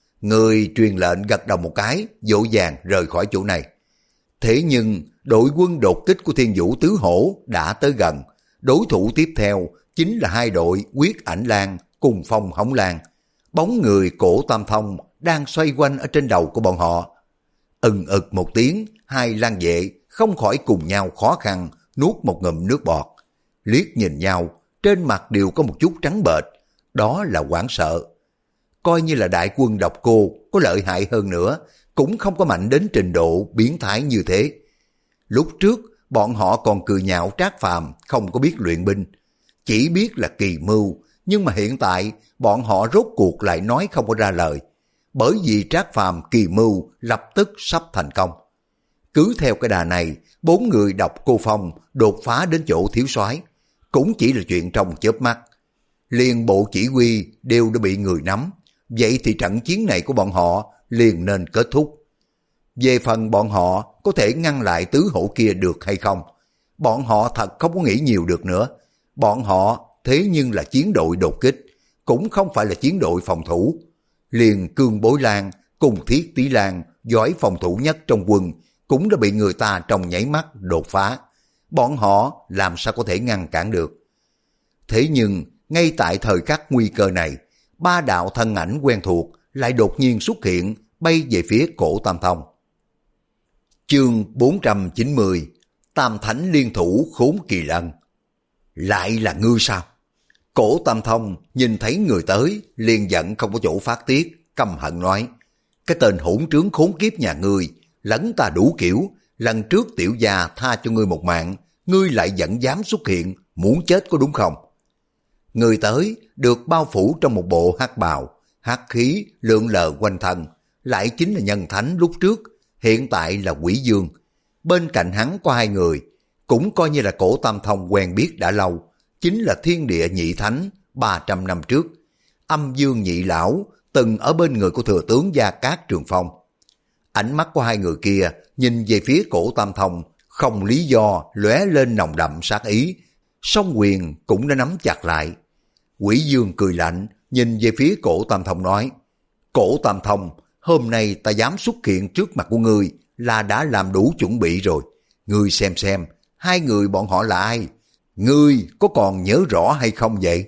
S1: Người truyền lệnh gật đầu một cái, dỗ dàng rời khỏi chỗ này. Thế nhưng đội quân đột kích của Thiên Vũ Tứ Hổ đã tới gần. Đối thủ tiếp theo chính là hai đội Quyết Ảnh Lang cùng Phong Hống Lang. Bóng người Cổ Tam Thông đang xoay quanh ở trên đầu của bọn họ. Ừng ực một tiếng, hai lang vệ không khỏi cùng nhau khó khăn nuốt một ngụm nước bọt. Liếc nhìn nhau, trên mặt đều có một chút trắng bệch, đó là hoảng sợ. Coi như là đại quân Độc Cô có lợi hại hơn nữa, cũng không có mạnh đến trình độ biến thái như thế. Lúc trước, bọn họ còn cười nhạo Trác Phàm không có biết luyện binh, chỉ biết là kỳ mưu, nhưng mà hiện tại bọn họ rốt cuộc lại nói không có ra lời, bởi vì Trác Phàm kỳ mưu lập tức sắp thành công. Cứ theo cái đà này, bốn người Độc Cô Phong đột phá đến chỗ thiếu soái cũng chỉ là chuyện trong chớp mắt. Liền bộ chỉ huy đều đã bị người nắm, vậy thì trận chiến này của bọn họ liền nên kết thúc. Về phần bọn họ có thể ngăn lại tứ hổ kia được hay không, bọn họ thật không có nghĩ nhiều được nữa. Bọn họ thế nhưng là chiến đội đột kích, cũng không phải là chiến đội phòng thủ. Liền Cương Bối Lan cùng Thiết Tí Lan giỏi phòng thủ nhất trong quân cũng đã bị người ta trong nháy mắt đột phá. Bọn họ làm sao có thể ngăn cản được? Thế nhưng ngay tại thời khắc nguy cơ này, ba đạo thân ảnh quen thuộc lại đột nhiên xuất hiện, bay về phía Cổ Tam Thông. Chương bốn trăm chín mươi, Tam Thánh liên thủ Khốn Kỳ Lân. Lại là ngươi sao? Cổ Tam Thông nhìn thấy người tới, liền giận không có chỗ phát tiết, căm hận nói. cái tên hỗn trướng khốn kiếp nhà ngươi, lẫn ta đủ kiểu, lần trước tiểu gia tha cho ngươi một mạng, ngươi lại vẫn dám xuất hiện, muốn chết có đúng không? Người tới được bao phủ trong một bộ hắc bào, hắc khí lượn lờ quanh thân, lại chính là nhân thánh lúc trước, hiện tại là Quỷ Dương. Bên cạnh hắn có hai người, cũng coi như là cổ Tam Thông quen biết đã lâu, chính là Thiên Địa Nhị Thánh ba trăm năm trước. Âm Dương Nhị Lão từng ở bên người của thừa tướng Gia Cát Trường Phong. Ánh mắt của hai người kia nhìn về phía cổ Tam Thông, không lý do lóe lên nồng đậm sát ý, song quyền cũng đã nắm chặt lại. Quỷ Dương cười lạnh, nhìn về phía cổ Tam Thông nói, cổ Tam Thông, hôm nay ta dám xuất hiện trước mặt của ngươi là đã làm đủ chuẩn bị rồi. Ngươi xem xem, hai người bọn họ là ai? Ngươi có còn nhớ rõ hay không vậy?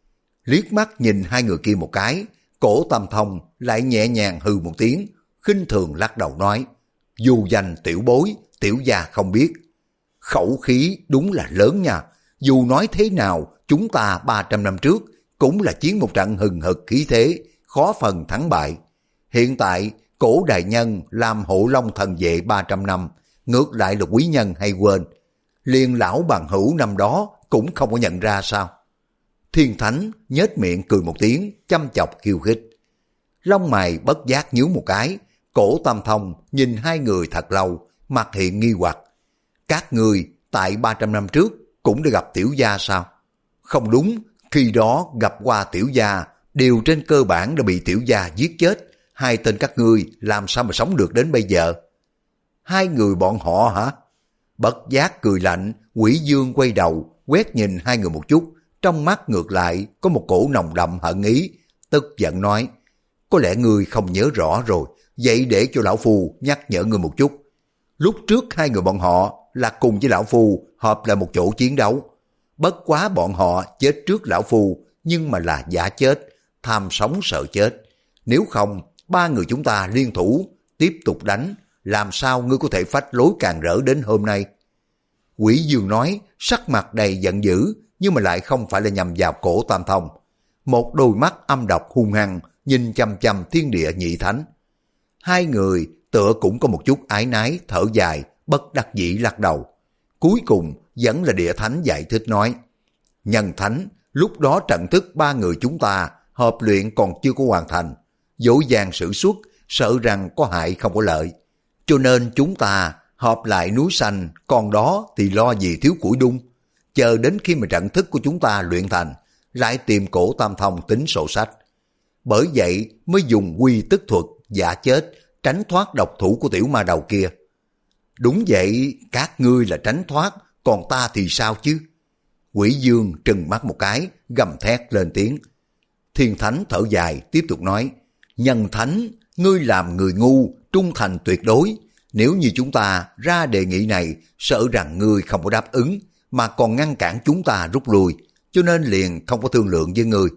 S1: Liếc mắt nhìn hai người kia một cái, cổ Tam Thông lại nhẹ nhàng hừ một tiếng, khinh thường lắc đầu nói, dù danh tiểu bối, tiểu gia không biết. Khẩu khí đúng là lớn nha, dù nói thế nào, chúng ta ba trăm năm trước cũng là chiến một trận hừng hực khí thế, khó phần thắng bại. Hiện tại, cổ đại nhân làm hộ long thần vệ ba trăm năm, ngược lại là quý nhân hay quên. Liên lão bằng hữu năm đó cũng không có nhận ra sao? Thiên Thánh nhếch miệng cười một tiếng, chăm chọc khiêu khích. Lông mày bất giác nhíu một cái, cổ Tam Thông nhìn hai người thật lâu, mặt hiện nghi hoặc. Các người tại ba trăm năm trước cũng đã gặp tiểu gia sao? Không đúng, khi đó gặp qua tiểu gia, đều trên cơ bản đã bị tiểu gia giết chết. Hai tên các ngươi làm sao mà sống được đến bây giờ? Hai người bọn họ hả? Bất giác cười lạnh, Quỷ Dương quay đầu, quét nhìn hai người một chút, trong mắt ngược lại có một cổ nồng đậm hận ý, tức giận nói, có lẽ ngươi không nhớ rõ rồi, vậy để cho lão phu nhắc nhở ngươi một chút. Lúc trước hai người bọn họ là cùng với lão phu họp lại một chỗ chiến đấu. Bất quá bọn họ chết trước lão phu, nhưng mà là giả chết, tham sống sợ chết. Nếu không, ba người chúng ta liên thủ, tiếp tục đánh, làm sao ngươi có thể phách lối càng rỡ đến hôm nay? Quỷ Dương nói, sắc mặt đầy giận dữ, nhưng mà lại không phải là nhằm vào cổ Tam Thông. Một đôi mắt âm độc hung hăng, nhìn chăm chăm Thiên Địa Nhị Thánh. Hai người tựa cũng có một chút ái nái, thở dài, bất đắc dĩ lắc đầu. Cuối cùng vẫn là Địa Thánh giải thích nói, Nhân Thánh, lúc đó trận thức ba người chúng ta hợp luyện còn chưa có hoàn thành, dỗ dàng sử xuất, sợ rằng có hại không có lợi. Cho nên chúng ta họp lại núi xanh, còn đó thì lo gì thiếu củi đun. Chờ đến khi mà trận thức của chúng ta luyện thành, lại tìm cổ Tam Thông tính sổ sách. Bởi vậy mới dùng quy tức thuật giả chết, tránh thoát độc thủ của tiểu ma đầu kia. Đúng vậy, các ngươi là tránh thoát, còn ta thì sao chứ? Quỷ Dương trừng mắt một cái, gầm thét lên tiếng. Thiên Thánh thở dài, tiếp tục nói, Nhân Thánh, ngươi làm người ngu, trung thành tuyệt đối. Nếu như chúng ta ra đề nghị này, sợ rằng ngươi không có đáp ứng, mà còn ngăn cản chúng ta rút lui, cho nên liền không có thương lượng với ngươi.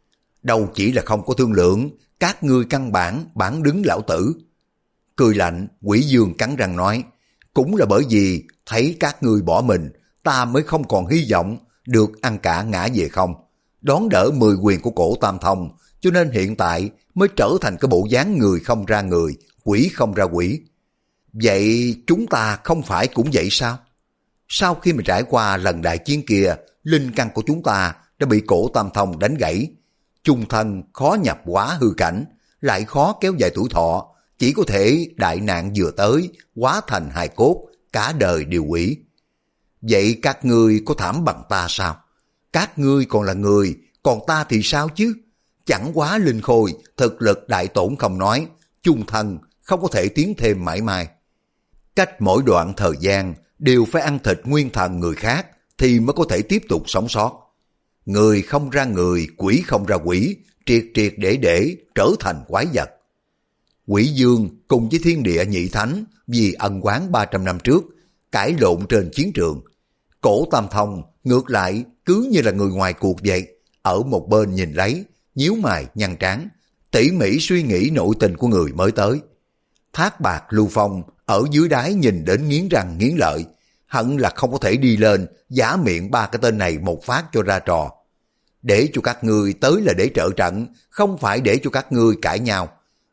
S1: Đâu chỉ là không có thương lượng, các ngươi căn bản bản đứng lão tử. Cười lạnh, Quỷ Dương cắn răng nói, cũng là bởi vì thấy các ngươi bỏ mình, ta mới không còn hy vọng được ăn cả ngã về không, đón đỡ mười quyền của cổ Tam Thông, cho nên hiện tại mới trở thành cái bộ dáng người không ra người, quỷ không ra quỷ. Vậy chúng ta không phải cũng vậy sao? Sau khi mà trải qua lần đại chiến kia, linh căn của chúng ta đã bị cổ Tam Thông đánh gãy, chung thân khó nhập hóa hư cảnh, lại khó kéo dài tuổi thọ, chỉ có thể đại nạn vừa tới, hóa thành hài cốt, cả đời đều quỷ. Vậy các ngươi có thảm bằng ta sao? Các ngươi còn là người, còn ta thì sao chứ? Chẳng quá linh khôi, thực lực đại tổn không nói, chung thân không có thể tiến thêm mãi mãi. Cách mỗi đoạn thời gian đều phải ăn thịt nguyên thần người khác thì mới có thể tiếp tục sống sót. Người không ra người, quỷ không ra quỷ, triệt triệt để để trở thành quái vật. Quỷ Dương cùng với Thiên Địa Nhị Thánh vì ân oán ba trăm năm trước cãi lộn trên chiến trường. Cổ Tam Thông ngược lại cứ như là người ngoài cuộc vậy, ở một bên nhìn lấy, nhíu mày nhăn trán, tỉ mỉ suy nghĩ nội tình của người mới tới. Thác Bạc Lưu Phong ở dưới đáy nhìn đến nghiến răng nghiến lợi, hận là không có thể đi lên giả miệng ba cái tên này một phát cho ra trò. Để cho các ngươi tới là để trợ trận, không phải để cho các ngươi cãi nhau.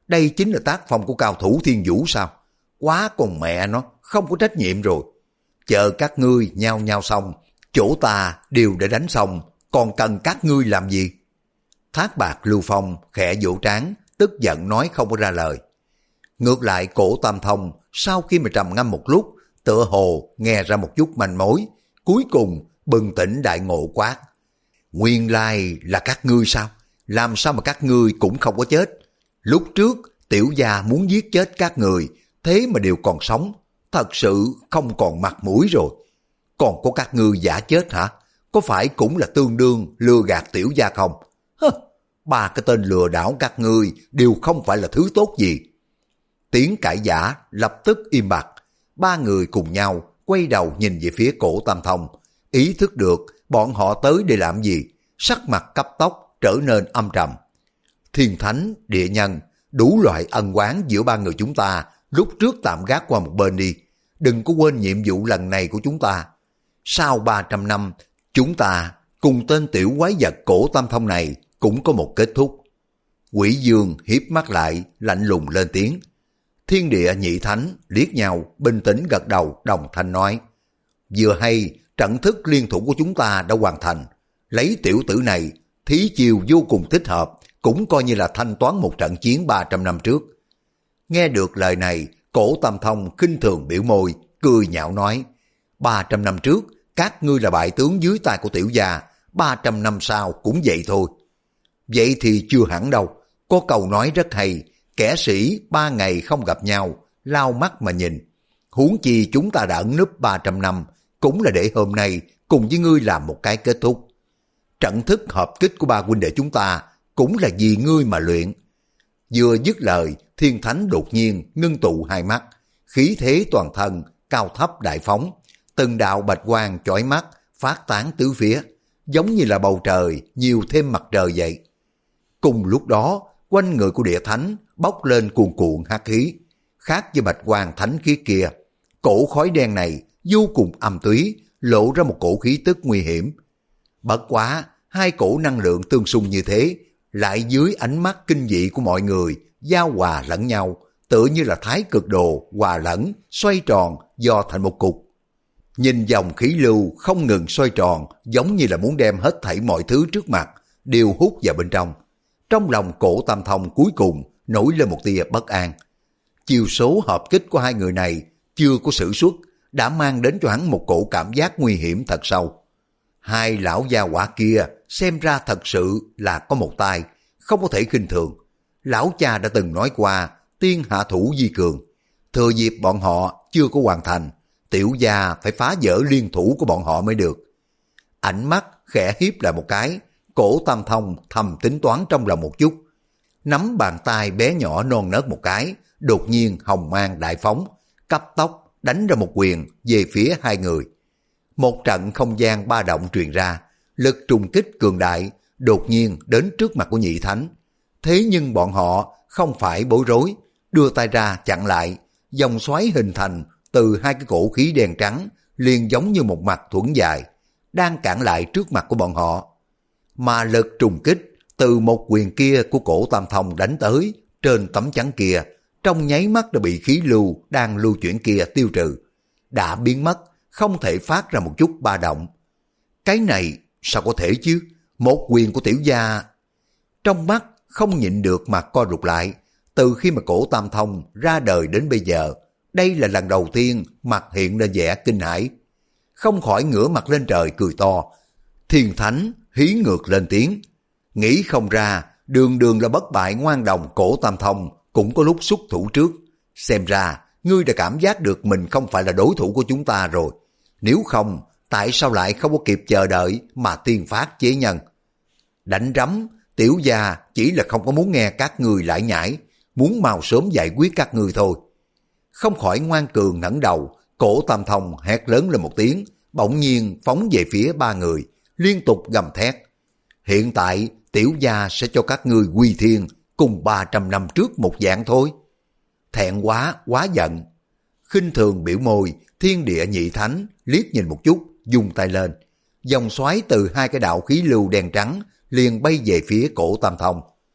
S1: Đây chính là tác phong của cao thủ thiên vũ sao? Quá còn mẹ nó, không có trách nhiệm rồi. Chờ các ngươi nhau nhau xong, chỗ ta đều đã đánh xong, còn cần các ngươi làm gì? Thác Bạt Lưu Phong khẽ vỗ trán, tức giận nói không có ra lời. Ngược lại Cổ Tam Thông sau khi mà trầm ngâm một lúc, tựa hồ nghe ra một chút manh mối, cuối cùng bừng tỉnh đại ngộ quát. Nguyên lai là các ngươi sao? Làm sao mà các ngươi cũng không có chết? Lúc trước tiểu gia muốn giết chết các người, thế mà đều còn sống, thật sự không còn mặt mũi rồi. Còn có các ngươi giả chết hả? Có phải cũng là tương đương lừa gạt tiểu gia không? Hơ, ba cái tên lừa đảo các ngươi đều không phải là thứ tốt gì. Tiếng cãi giả lập tức im bặt, ba người cùng nhau quay đầu nhìn về phía Cổ Tam Thông, ý thức được bọn họ tới để làm gì, sắc mặt cấp tốc trở nên âm trầm. Thiên thánh, địa nhân, đủ loại ân oán giữa ba người chúng ta lúc trước tạm gác qua một bên đi, đừng có quên nhiệm vụ lần này của chúng ta. Sau ba trăm năm, chúng ta cùng tên tiểu quái vật Cổ Tam Thông này cũng có một kết thúc. Quỷ Dương hiếp mắt lại, lạnh lùng lên tiếng. Thiên địa nhị thánh liếc nhau, bình tĩnh gật đầu, đồng thanh nói. Vừa hay, trận thức liên thủ của chúng ta đã hoàn thành. Lấy tiểu tử này, thí chiều vô cùng thích hợp, cũng coi như là thanh toán một trận chiến ba trăm năm trước. Nghe được lời này, Cổ Tam Thông khinh thường biểu môi, cười nhạo nói. ba trăm năm trước, các ngươi là bại tướng dưới tay của tiểu gia, ba trăm năm sau cũng vậy thôi. Vậy thì chưa hẳn đâu, có câu nói rất hay, kẻ sĩ ba ngày không gặp nhau, lau mắt mà nhìn. Huống chi chúng ta đã ẩn núp ba trăm năm, cũng là để hôm nay cùng với ngươi làm một cái kết thúc. Trận thức hợp kích của ba huynh đệ chúng ta cũng là vì ngươi mà luyện. Vừa dứt lời, Thiên Thánh đột nhiên ngưng tụ hai mắt, khí thế toàn thân, cao thấp đại phóng, từng đạo bạch quang chói mắt, phát tán tứ phía, giống như là bầu trời nhiều thêm mặt trời vậy. Cùng lúc đó, quanh người của địa thánh bốc lên cuồn cuộn hắc khí, khác với bạch quang thánh khí kia. Cổ khói đen này vô cùng âm túy, lộ ra một cổ khí tức nguy hiểm. Bất quá, hai cổ năng lượng tương xung như thế, lại dưới ánh mắt kinh dị của mọi người, giao hòa lẫn nhau, tựa như là thái cực đồ hòa lẫn, xoay tròn do thành một cục. Nhìn dòng khí lưu không ngừng xoay tròn, giống như là muốn đem hết thảy mọi thứ trước mặt, đều hút vào bên trong. Trong lòng Cổ Tam Thông cuối cùng nổi lên một tia bất an. Chiều số hợp kích của hai người này chưa có sử xuất, đã mang đến cho hắn một cổ cảm giác nguy hiểm thật sâu. Hai lão gia hỏa kia xem ra thật sự là có một tai, không có thể khinh thường. Lão cha đã từng nói qua tiên hạ thủ vi cường, thừa dịp bọn họ chưa có hoàn thành, tiểu gia phải phá vỡ liên thủ của bọn họ mới được. Ánh mắt khẽ hiếp lại một cái, Cổ Tam Thông thầm tính toán trong lòng một chút, nắm bàn tay bé nhỏ non nớt một cái, đột nhiên hồng mang đại phóng, cấp tốc đánh ra một quyền về phía hai người. Một trận không gian ba động truyền ra, lực trùng kích cường đại đột nhiên đến trước mặt của nhị thánh. Thế nhưng bọn họ không phải bối rối, đưa tay ra chặn lại, dòng xoáy hình thành từ hai cái cổ khí đen trắng, liền giống như một mặt thuẫn dài, đang cản lại trước mặt của bọn họ. Mà lực trùng kích từ một quyền kia của Cổ Tam Thông đánh tới, trên tấm chắn kia, trong nháy mắt đã bị khí lưu đang lưu chuyển kia tiêu trừ, đã biến mất, không thể phát ra một chút ba động. Cái này sao có thể chứ? Một quyền của tiểu gia. Trong mắt không nhịn được mà co rụt lại. Từ khi mà Cổ Tam Thông ra đời đến bây giờ, đây là lần đầu tiên mặt hiện lên vẻ kinh hãi, không khỏi ngửa mặt lên trời cười to. Thiên Thánh hí ngược lên tiếng, nghĩ không ra đường đường là bất bại ngoan đồng Cổ Tam Thông cũng có lúc xuất thủ trước. Xem ra ngươi đã cảm giác được mình không phải là đối thủ của chúng ta rồi. Nếu không, tại sao lại không có kịp chờ đợi mà tiên phát chế nhân? Đánh rắm, tiểu gia chỉ là không có muốn nghe các ngươi lại nhảy, muốn mau sớm giải quyết các ngươi thôi. Không khỏi ngoan cường ngẩng đầu, Cổ Tam Thông hét lớn lên một tiếng, bỗng nhiên phóng về phía ba người, liên tục gầm thét. Hiện tại tiểu gia sẽ cho các ngươi quy thiên cùng ba trăm năm trước một dạng thôi. Thẹn quá, quá giận. Khinh thường biểu môi, thiên địa nhị thánh liếc nhìn một chút, dùng tay lên. Dòng xoáy từ hai cái đạo khí lưu đen trắng liền bay về phía Cổ Tam Thông.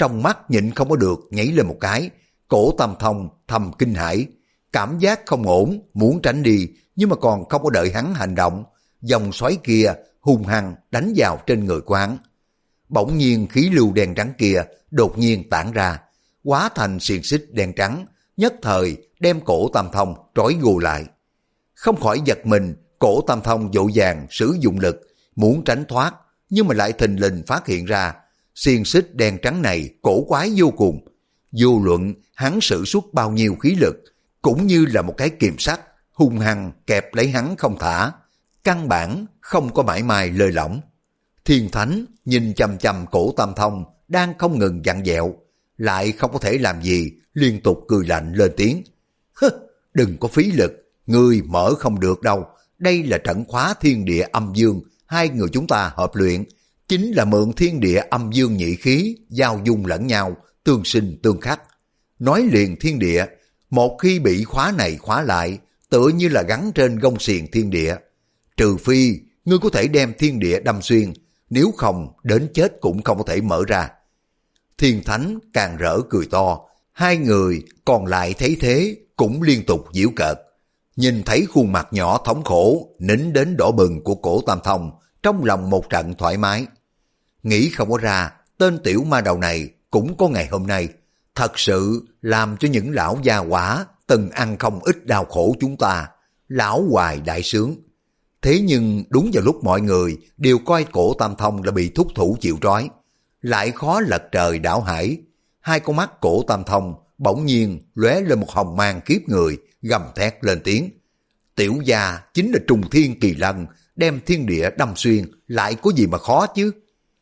S1: trong mắt nhịn không có được nhảy lên một cái, cổ Tam Thông thầm kinh hãi, cảm giác không ổn, muốn tránh đi, nhưng mà còn không có đợi hắn hành động, dòng xoáy kia hung hăng đánh vào trên người của hắn. Bỗng nhiên khí lưu đen trắng kia đột nhiên tản ra, hóa thành xiềng xích đen trắng, nhất thời đem cổ Tam Thông trói gô lại. Không khỏi giật mình, cổ Tam Thông vội vàng sử dụng lực, muốn tránh thoát, nhưng mà lại thình lình phát hiện ra, xiềng xích đen trắng này cổ quái vô cùng. Vô luận hắn sử xuất bao nhiêu khí lực, cũng như là một cái kìm sắt, hung hăng kẹp lấy hắn không thả, căn bản không có mảy may lơi lỏng. Thiên Thánh nhìn chằm chằm cổ Tam Thông đang không ngừng vặn vẹo, lại không có thể làm gì, liên tục cười lạnh lên tiếng. Hứ, đừng có phí lực, ngươi mở không được đâu, đây là trận khóa thiên địa âm dương, hai người chúng ta hợp luyện, chính là mượn thiên địa âm dương nhị khí, giao dung lẫn nhau, tương sinh tương khắc. Nói liền thiên địa, một khi bị khóa này khóa lại, tựa như là gắn trên gông xiềng thiên địa. Trừ phi, ngươi có thể đem thiên địa đâm xuyên, nếu không đến chết cũng không có thể mở ra. Thiên Thánh càng rỡ cười to, hai người còn lại thấy thế cũng liên tục giễu cợt. Nhìn thấy khuôn mặt nhỏ thống khổ, nín đến đỏ bừng của cổ Tam Thông, trong lòng một trận thoải mái. Nghĩ không có ra, tên tiểu ma đầu này cũng có ngày hôm nay, thật sự làm cho những lão gia quả từng ăn không ít đau khổ chúng ta, lão hoài đại sướng. Thế nhưng đúng vào lúc mọi người đều coi cổ Tam Thông là bị thúc thủ chịu trói, lại khó lật trời đảo hải, hai con mắt cổ Tam Thông bỗng nhiên lóe lên một hồng mang kiếp người, gầm thét lên tiếng. Tiểu gia chính là trùng thiên kỳ lân, đem thiên địa đâm xuyên, lại có gì mà khó chứ?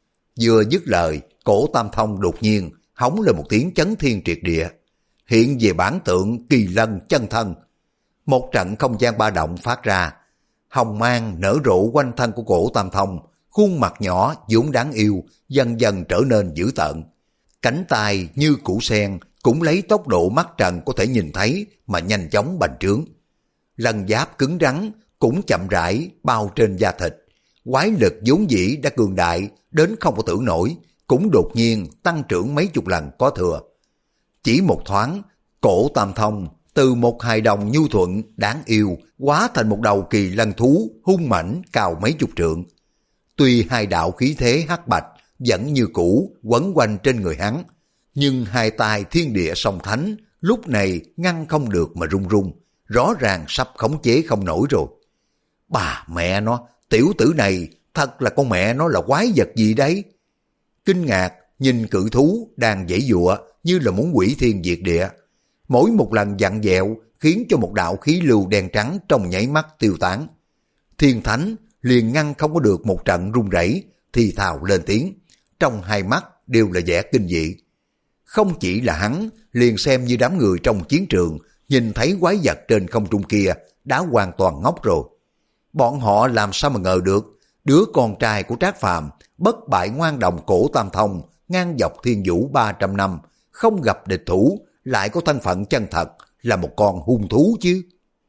S1: Vừa dứt lời, cổ Tam Thông đột nhiên hống lên một tiếng chấn thiên triệt địa, hiện về bản tượng kỳ lân chân thân. Một trận không gian ba động phát ra, hồng mang nở rộ quanh thân của cổ Tam Thông, khuôn mặt nhỏ vốn đáng yêu dần dần trở nên dữ tợn. Cánh tay như củ sen cũng lấy tốc độ mắt trần có thể nhìn thấy mà nhanh chóng bành trướng. Lân giáp cứng rắn cũng chậm rãi bao trên da thịt, quái lực vốn dĩ đã cường đại đến không có tưởng nổi, cũng đột nhiên tăng trưởng mấy chục lần có thừa. Chỉ một thoáng, cổ Tam Thông từ một hài đồng nhu thuận đáng yêu hóa thành một đầu kỳ lân thú hung mãnh cao mấy chục trượng. Tuy hai đạo khí thế hắc bạch vẫn như cũ quấn quanh trên người hắn, nhưng hai tay thiên địa song thánh lúc này ngăn không được mà run run, rõ ràng sắp khống chế không nổi rồi. Bà mẹ nó, tiểu tử này thật là con mẹ nó là quái vật gì đấy? Kinh ngạc nhìn cự thú đang giãy giụa như là muốn hủy thiên diệt địa, mỗi một lần vặn vẹo khiến cho một đạo khí lưu đen trắng trong nháy mắt tiêu tán. Thiên Thánh liền ngăn không có được một trận run rẩy, thì thào lên tiếng, trong hai mắt đều là vẻ kinh dị. Không chỉ là hắn, liền xem như đám người trong chiến trường nhìn thấy quái vật trên không trung kia đã hoàn toàn ngốc rồi. Bọn họ làm sao mà ngờ được đứa con trai của Trác Phàm bất bại ngoan đồng cổ Tam Thông ngang dọc thiên vũ ba trăm năm, không gặp địch thủ, lại có thân phận chân thật là một con hung thú chứ.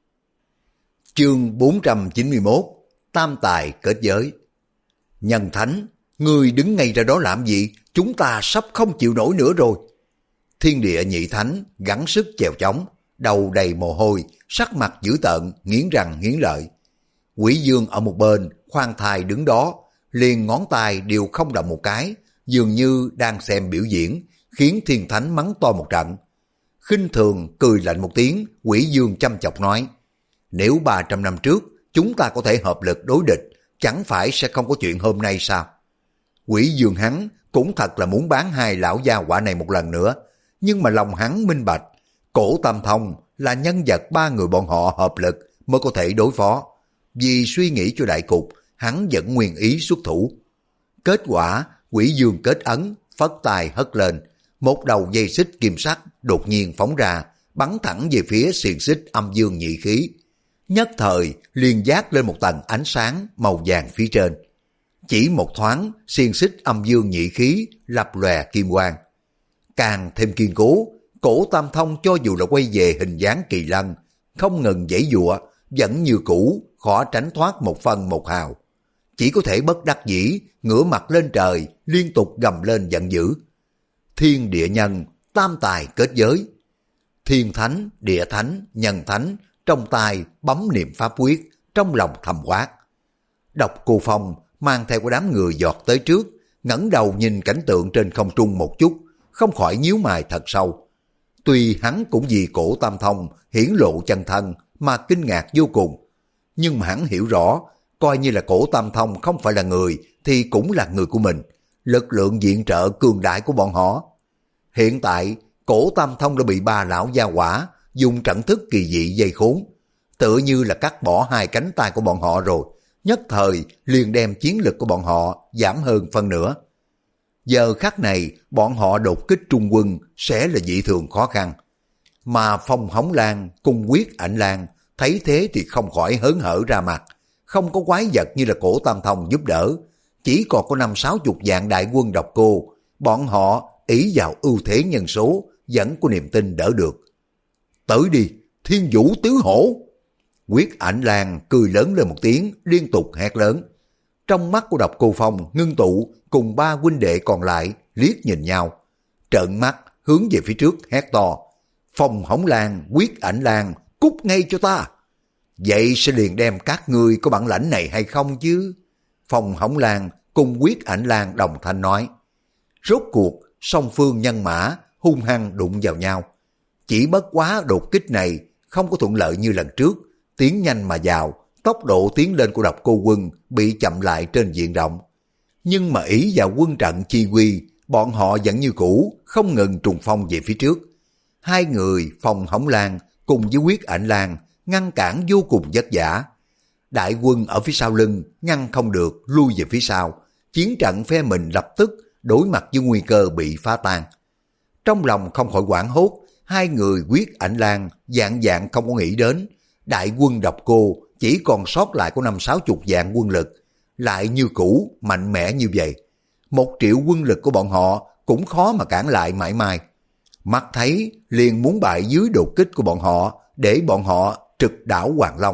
S1: Chương bốn trăm chín mươi mốt, Tam Tài kết giới. Nhân Thánh, ngươi đứng ngay ra đó làm gì? Chúng ta sắp không chịu nổi nữa rồi. Thiên địa nhị thánh gắng sức chèo chống, đầu đầy mồ hôi, sắc mặt dữ tợn, nghiến răng nghiến lợi. Quỷ Dương ở một bên, khoan thai đứng đó, liền ngón tay đều không động một cái, dường như đang xem biểu diễn, khiến Thiên Thánh mắng to một trận. Khinh thường cười lạnh một tiếng, Quỷ Dương chăm chọc nói, nếu ba trăm năm trước chúng ta có thể hợp lực đối địch, chẳng phải sẽ không có chuyện hôm nay sao? Quỷ Dương hắn cũng thật là muốn bán hai lão gia hỏa này một lần nữa, nhưng mà lòng hắn minh bạch, cổ Tam Thông là nhân vật ba người bọn họ hợp lực mới có thể đối phó. Vì suy nghĩ cho đại cục, hắn vẫn nguyên ý xuất thủ. Kết quả, Quỷ Dương kết ấn, phất tài hất lên, một đầu dây xích kim sắc đột nhiên phóng ra, bắn thẳng về phía xiềng xích âm dương nhị khí. Nhất thời liền dát lên một tầng ánh sáng màu vàng phía trên. Chỉ một thoáng, xiềng xích âm dương nhị khí lập lòe kim quang. Càng thêm kiên cố, cổ Tam Thông cho dù là quay về hình dáng kỳ lân, không ngừng giãy giụa, vẫn như cũ, khó tránh thoát một phân một hào. Chỉ có thể bất đắc dĩ, ngửa mặt lên trời, liên tục gầm lên giận dữ. thiên địa nhân, tam tài kết giới. Thiên thánh, địa thánh, nhân thánh, trong tay bấm niệm pháp quyết, trong lòng thầm quát. Độc Cô Phong mang theo của đám người giọt tới trước, ngẩng đầu nhìn cảnh tượng trên không trung một chút, không khỏi nhíu mày thật sâu. Tuy hắn cũng vì Cổ Tam Thông hiển lộ chân thân mà kinh ngạc vô cùng, nhưng mà hắn hiểu rõ, coi như là Cổ Tam Thông không phải là người thì cũng là người của mình, lực lượng viện trợ cường đại của bọn họ. Hiện tại, Cổ Tam Thông đã bị ba lão gia hỏa dùng trận thức kỳ dị dây khốn, tựa như là cắt bỏ hai cánh tay của bọn họ rồi, nhất thời liền đem chiến lực của bọn họ giảm hơn phân nửa. Giờ khắc này, bọn họ đột kích Trung quân sẽ là dị thường khó khăn. Mà Phong Hống Lan cùng Quyết Ảnh Lan thấy thế thì không khỏi hớn hở ra mặt, không có quái vật như là Cổ Tam Thông giúp đỡ, chỉ còn có năm sáu chục vạn đại quân Độc Cô, bọn họ ý vào ưu thế nhân số, vẫn có niềm tin đỡ được. Tới đi, Thiên Vũ Tứ Hổ! Quyết Ảnh Lan cười lớn lên một tiếng, liên tục hét lớn. Trong mắt của Độc Cô Phong ngưng tụ cùng ba huynh đệ còn lại liếc nhìn nhau, trợn mắt hướng về phía trước hét to. Phong Hống Lan, Quyết Ảnh Lan, cút ngay cho ta! Vậy sẽ liền đem các ngươi có bản lãnh này hay không chứ? Phong Hống Lan cùng Quyết Ảnh Lan đồng thanh nói. Rốt cuộc, song phương nhân mã hung hăng đụng vào nhau. Chỉ bất quá đột kích này không có thuận lợi như lần trước, tiến nhanh mà vào, tốc độ tiến lên của Độc Cô quân bị chậm lại trên diện rộng. Nhưng mà ý vào quân trận chi quy, bọn họ vẫn như cũ, không ngừng trùng phong về phía trước. Hai người Phong Hống Lan cùng với Quyết Ảnh Lan ngăn cản vô cùng vất vả. Đại quân ở phía sau lưng ngăn không được, lui về phía sau. Chiến trận phe mình lập tức đối mặt với nguy cơ bị phá tan. Trong lòng không khỏi hoảng hốt, hai người Quyết Ảnh Lan dạng dạng không có nghĩ đến đại quân Độc Cô chỉ còn sót lại có năm sáu chục vạn quân lực, lại như cũ mạnh mẽ như vậy. Một triệu quân lực của bọn họ cũng khó mà cản lại mãi mai. Mắt thấy liền muốn bại dưới đột kích của bọn họ, để bọn họ trực đảo Hoàng Long.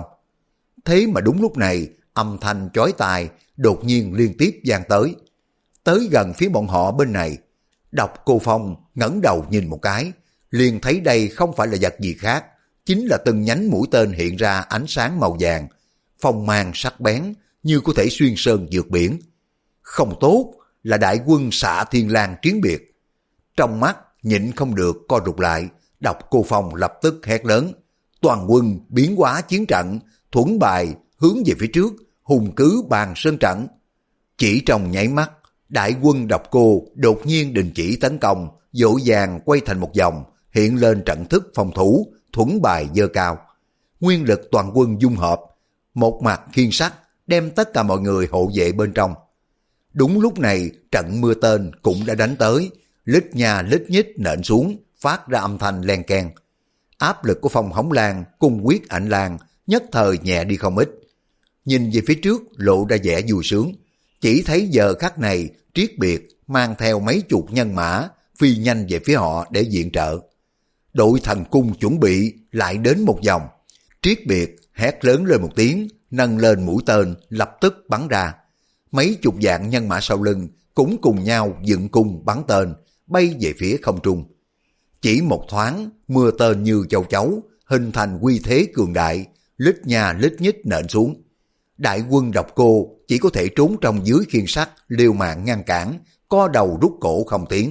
S1: Thế mà đúng lúc này, âm thanh chói tai đột nhiên liên tiếp vang tới. Tới gần phía bọn họ bên này, Độc Cô Phong ngẩng đầu nhìn một cái, liền thấy đây không phải là vật gì khác, chính là từng nhánh mũi tên hiện ra ánh sáng màu vàng, phong mang sắc bén như có thể xuyên sơn vượt biển. Không tốt, là đại quân Xạ Thiên Lang Chiến Biệt. Trong mắt nhịn không được co rụt lại, Độc Cô Phong lập tức hét lớn. Toàn quân biến hóa chiến trận, thuẫn bài hướng về phía trước, hùng cứ bàn sơn trận. Chỉ trong nháy mắt, đại quân Độc Cô đột nhiên đình chỉ tấn công, dỗ dàng quay thành một vòng, hiện lên trận thức phòng thủ, thuẫn bài dơ cao. Nguyên lực toàn quân dung hợp, một mặt khiên sắt đem tất cả mọi người hộ vệ bên trong. Đúng lúc này, trận mưa tên cũng đã đánh tới, lít nha lít nhít nện xuống, phát ra âm thanh len keng. Áp lực của Phong Hống Lan cùng Quyết Ảnh Lan nhất thời nhẹ đi không ít. Nhìn về phía trước lộ ra vẻ vui sướng, chỉ thấy giờ khắc này Triết Biệt mang theo mấy chục nhân mã phi nhanh về phía họ để viện trợ. Đội thần cung chuẩn bị lại đến một vòng. Triết Biệt hét lớn lên một tiếng, nâng lên mũi tên lập tức bắn ra. Mấy chục vạn nhân mã sau lưng cũng cùng nhau dựng cung bắn tên, bay về phía không trung. Chỉ một thoáng, mưa tên như châu chấu, hình thành uy thế cường đại, lít nha lít nhít nện xuống. Đại quân Độc Cô chỉ có thể trốn trong dưới khiên sắt, liều mạng ngăn cản, co đầu rút cổ không tiến.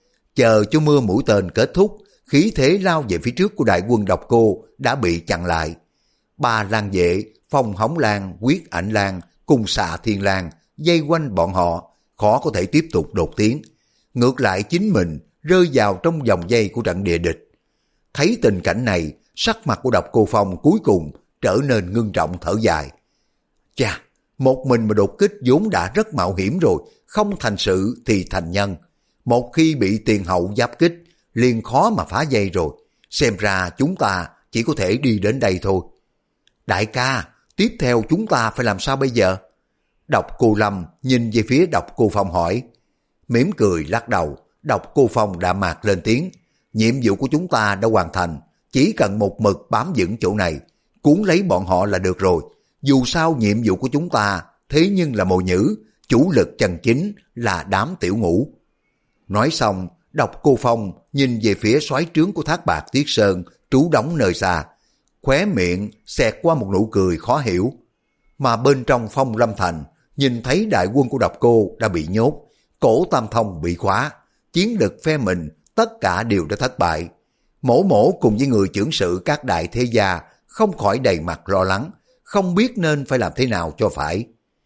S1: Chờ cho mưa mũi tên kết thúc, khí thế lao về phía trước của đại quân Độc Cô đã bị chặn lại. Ba lang vệ, Phong Hống Lan, Quyết Ảnh Lan cùng Xạ Thiên Lang dây quanh bọn họ, khó có thể tiếp tục đột tiến. Ngược lại chính mình rơi vào trong vòng dây của trận địa địch. Thấy tình cảnh này, sắc mặt của Độc Cô Phong cuối cùng trở nên ngưng trọng thở dài. Chà, một mình mà đột kích vốn đã rất mạo hiểm rồi, không thành sự thì thành nhân. Một khi bị tiền hậu giáp kích, liền khó mà phá dây rồi. Xem ra chúng ta chỉ có thể đi đến đây thôi. Đại ca, tiếp theo chúng ta phải làm sao bây giờ? Độc Cô Lâm nhìn về phía Độc Cô Phong hỏi. Mỉm cười lắc đầu, Độc Cô Phong đã mạc lên tiếng. Nhiệm vụ của chúng ta đã hoàn thành, chỉ cần một mực bám vững chỗ này, cuốn lấy bọn họ là được rồi. Dù sao nhiệm vụ của chúng ta thế nhưng là mồi nhữ, chủ lực chân chính là đám tiểu ngũ. Nói xong, Độc Cô Phong nhìn về phía soái trướng của Thác Bạt Tiết Sơn trú đóng nơi xa, khóe miệng xẹt qua một nụ cười khó hiểu. Mà bên trong Phong Lâm Thành, nhìn thấy đại quân của Độc Cô đã bị nhốt, cổ Tam Thông bị khóa, chiến lực phe mình tất cả đều đã thất bại. Mổ Mổ cùng với người chưởng sự các đại thế gia không khỏi đầy mặt lo lắng, không biết nên phải làm thế nào cho phải.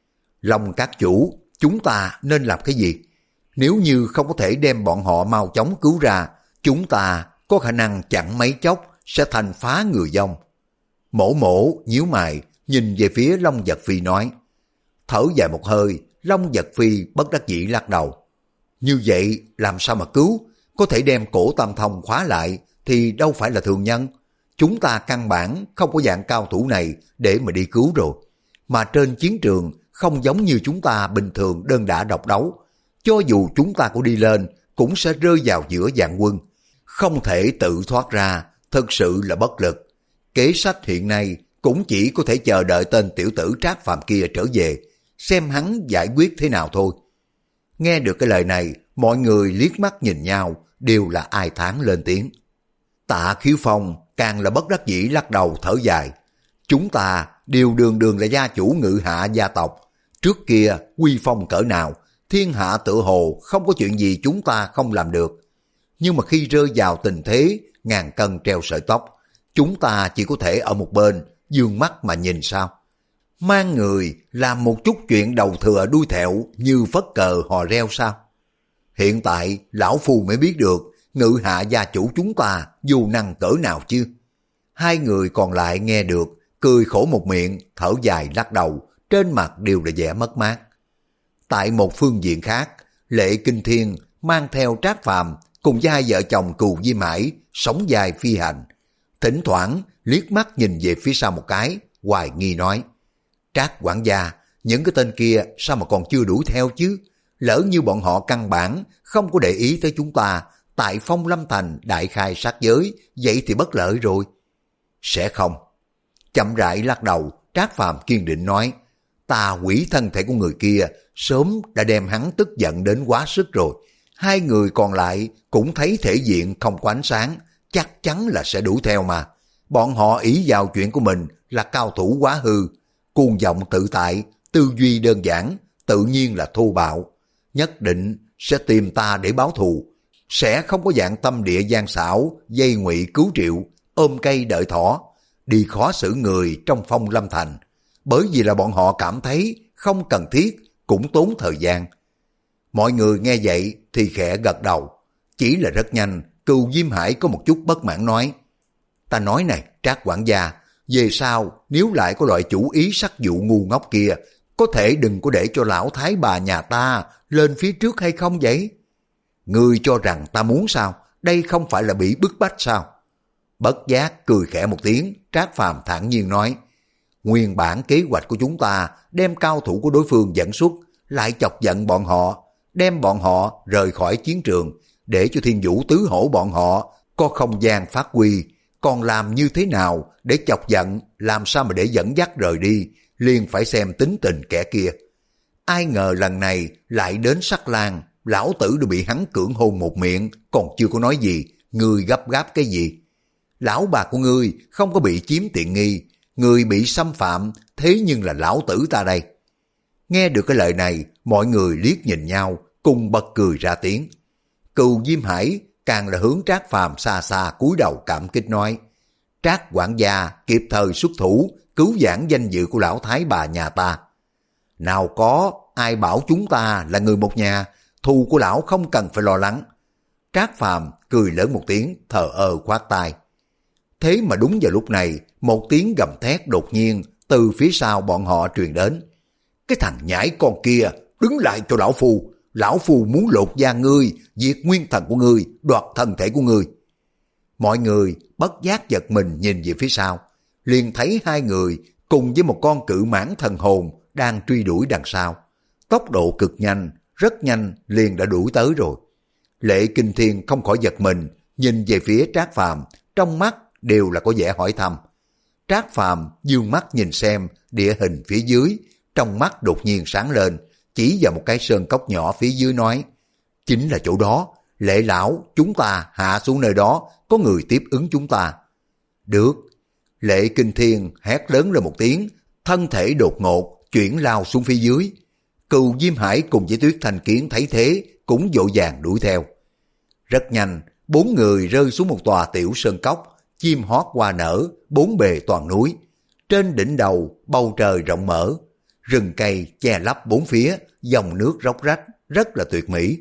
S1: Long các chủ, chúng ta nên làm cái gì? Nếu như không có thể đem bọn họ mau chóng cứu ra, chúng ta có khả năng chẳng mấy chốc sẽ thành phá người dông. Mổ Mổ nhíu mày, nhìn về phía Long Giật Phi nói. Thở dài một hơi, Long Giật Phi bất đắc dĩ lắc đầu. Như vậy làm sao mà cứu? Có thể đem cổ Tam Thông khóa lại thì đâu phải là thường nhân. Chúng ta căn bản không có dạng cao thủ này để mà đi cứu rồi. Mà trên chiến trường không giống như chúng ta bình thường đơn đả độc đấu. Cho dù chúng ta có đi lên cũng sẽ rơi vào giữa vạn quân. Không thể tự thoát ra, thật sự là bất lực. Kế sách hiện nay cũng chỉ có thể chờ đợi tên tiểu tử Trác Phàm kia trở về, xem hắn giải quyết thế nào thôi. Nghe được cái lời này, mọi người liếc mắt nhìn nhau, đều là ai thán lên tiếng. Tạ Khiếu Phong càng là bất đắc dĩ lắc đầu thở dài. Chúng ta đều đường đường là gia chủ Ngự Hạ gia tộc. Trước kia uy phong cỡ nào, thiên hạ tự hồ không có chuyện gì chúng ta không làm được. Nhưng mà khi rơi vào tình thế ngàn cân treo sợi tóc, chúng ta chỉ có thể ở một bên dương mắt mà nhìn sao. Mang người làm một chút chuyện đầu thừa đuôi thẹo như phất cờ hò reo sao. Hiện tại lão phu mới biết được Ngự Hạ gia chủ chúng ta dù năng cỡ nào chứ. Hai người còn lại nghe được, cười khổ một miệng, thở dài lắc đầu, trên mặt đều là vẻ mất mát. Tại một phương diện khác, Lệ Kinh Thiên mang theo Trác Phàm cùng với hai vợ chồng Cù Diêm Hải sống dài phi hành. Thỉnh thoảng liếc mắt nhìn về phía sau một cái, hoài nghi nói. Trác quản gia, những cái tên kia sao mà còn chưa đuổi theo chứ? Lỡ như bọn họ căn bản không có để ý tới chúng ta, tại Phong Lâm Thành đại khai sát giới, vậy thì bất lợi rồi. Sẽ không. Chậm rãi lắc đầu, Trác Phàm kiên định nói. Ta hủy thân thể của người kia, sớm đã đem hắn tức giận đến quá sức rồi. Hai người còn lại cũng thấy thể diện không có ánh sáng, chắc chắn là sẽ đuổi theo mà. Bọn họ ý vào chuyện của mình là cao thủ quá hư, cuồng vọng tự tại, tư duy đơn giản, tự nhiên là thô bạo. Nhất định sẽ tìm ta để báo thù, sẽ không có dạng tâm địa gian xảo, dây ngụy cứu triệu, ôm cây đợi thỏ, đi khó xử người trong Phong Lâm Thành, bởi vì là bọn họ cảm thấy không cần thiết, cũng tốn thời gian. Mọi người nghe vậy thì khẽ gật đầu, chỉ là rất nhanh, Cừu Diêm Hải có một chút bất mãn nói. Ta nói này, Trác quản gia, về sau nếu lại có loại chủ ý sắc dụ ngu ngốc kia, có thể đừng có để cho lão thái bà nhà ta lên phía trước hay không vậy? Ngươi cho rằng ta muốn sao? Đây không phải là bị bức bách sao? Bất giác cười khẽ một tiếng, Trác Phàm thản nhiên nói. Nguyên bản kế hoạch của chúng ta đem cao thủ của đối phương dẫn xuất, lại chọc giận bọn họ, đem bọn họ rời khỏi chiến trường, để cho Thiên Vũ Tứ Hổ bọn họ có không gian phát huy. Còn làm như thế nào để chọc giận, làm sao mà để dẫn dắt rời đi, liền phải xem tính tình kẻ kia. Ai ngờ lần này lại đến Sắc Lang, lão tử đã bị hắn cưỡng hôn một miệng, còn chưa có nói gì, ngươi gấp gáp cái gì? Lão bà của ngươi không có bị chiếm tiện nghi, ngươi bị xâm phạm, thế nhưng là lão tử ta đây. Nghe được cái lời này, mọi người liếc nhìn nhau, cùng bật cười ra tiếng. Cừu Diêm Hải càng là hướng Trác Phàm xa xa cúi đầu cảm kích nói. Trác quản gia kịp thời xuất thủ, cứu vãn danh dự của lão thái bà nhà ta. Nào có, ai bảo chúng ta là người một nhà, thù của lão không cần phải lo lắng. Trác Phàm cười lớn một tiếng, thờ ơ khoát tay. Thế mà đúng vào lúc này, một tiếng gầm thét đột nhiên từ phía sau bọn họ truyền đến. Cái thằng nhãi con kia, đứng lại cho lão phu, lão phu muốn lột da ngươi, diệt nguyên thần của ngươi, đoạt thân thể của ngươi. Mọi người bất giác giật mình nhìn về phía sau, liền thấy hai người cùng với một con cự mãng thần hồn đang truy đuổi đằng sau. Tốc độ cực nhanh, rất nhanh liền đã đuổi tới rồi. Lệ Kinh Thiên không khỏi giật mình, nhìn về phía Trác Phàm, trong mắt đều là có vẻ hỏi thăm. Trác Phàm dương mắt nhìn xem địa hình phía dưới, trong mắt đột nhiên sáng lên, chỉ vào một cái sơn cốc nhỏ phía dưới nói, chính là chỗ đó, Lệ lão, chúng ta hạ xuống nơi đó, có người tiếp ứng chúng ta. Được. Lệ Kinh Thiên hét lớn lên một tiếng, thân thể đột ngột, chuyển lao xuống phía dưới. Cừu Diêm Hải cùng với Tuyết Thanh Kiến thấy thế, cũng vội vàng đuổi theo. Rất nhanh, bốn người rơi xuống một tòa tiểu sơn cốc, chim hót hoa nở, bốn bề toàn núi. Trên đỉnh đầu, bầu trời rộng mở, rừng cây che lấp bốn phía, dòng nước róc rách, rất là tuyệt mỹ.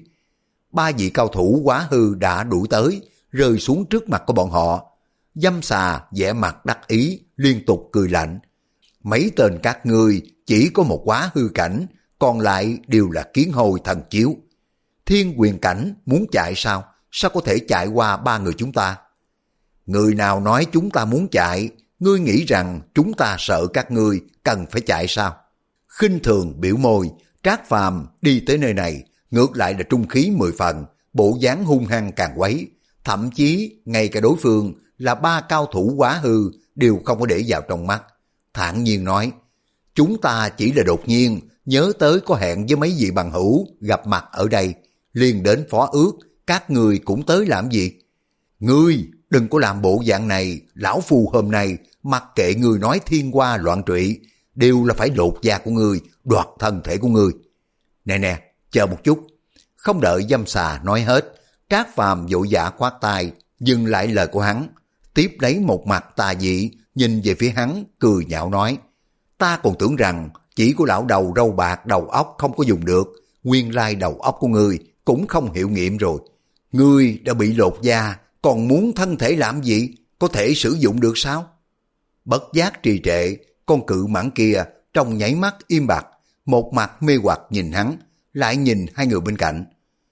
S1: Ba vị cao thủ Quá Hư đã đuổi tới, rơi xuống trước mặt của bọn họ. Dâm Xà vẻ mặt đắc ý, liên tục cười lạnh. Mấy tên các ngươi chỉ có một Quá Hư cảnh, còn lại đều là kiến hồi thần chiếu. Thiên quyền cảnh muốn chạy sao? Sao có thể chạy qua ba người chúng ta? Người nào nói chúng ta muốn chạy? Ngươi nghĩ rằng chúng ta sợ các ngươi cần phải chạy sao? Khinh thường biểu môi, Trác Phàm đi tới nơi này, ngược lại là trung khí mười phần, bộ dáng hung hăng càng quấy. Thậm chí ngay cả đối phương là ba cao thủ Quá Hư đều không có để vào trong mắt. Thản nhiên nói, chúng ta chỉ là đột nhiên nhớ tới có hẹn với mấy vị bằng hữu gặp mặt ở đây, liền đến phó ước, các người cũng tới làm gì? Ngươi đừng có làm bộ dạng này, lão phu hôm nay mặc kệ ngươi nói thiên hoa loạn trụy, đều là phải lột da của ngươi, đoạt thân thể của ngươi. Nè nè, chờ một chút. Không đợi Dâm Xà nói hết, Trác Phàm vội vã khoát tay, dừng lại lời của hắn, tiếp lấy một mặt tà dị, nhìn về phía hắn, cười nhạo nói, ta còn tưởng rằng chỉ của lão đầu râu bạc đầu óc không có dùng được, nguyên lai đầu óc của ngươi cũng không hiệu nghiệm rồi. Ngươi đã bị lột da, còn muốn thân thể làm gì, có thể sử dụng được sao? Bất giác trì trệ, con cự mãng kia trong nháy mắt im bặt, một mặt mê hoặc nhìn hắn, lại nhìn hai người bên cạnh.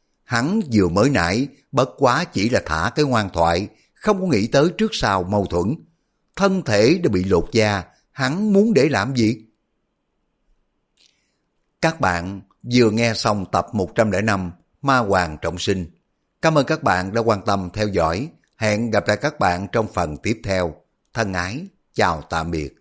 S1: Hắn vừa mới nãy bất quá chỉ là thả cái ngoan thoại, không có nghĩ tới trước sau mâu thuẫn. Thân thể đã bị lột da, hắn muốn để làm gì? Các bạn vừa nghe xong tập một trăm lẻ năm Ma Hoàng Trọng Sinh. Cảm ơn các bạn đã quan tâm theo dõi. Hẹn gặp lại các bạn trong phần tiếp theo. Thân ái, chào tạm biệt.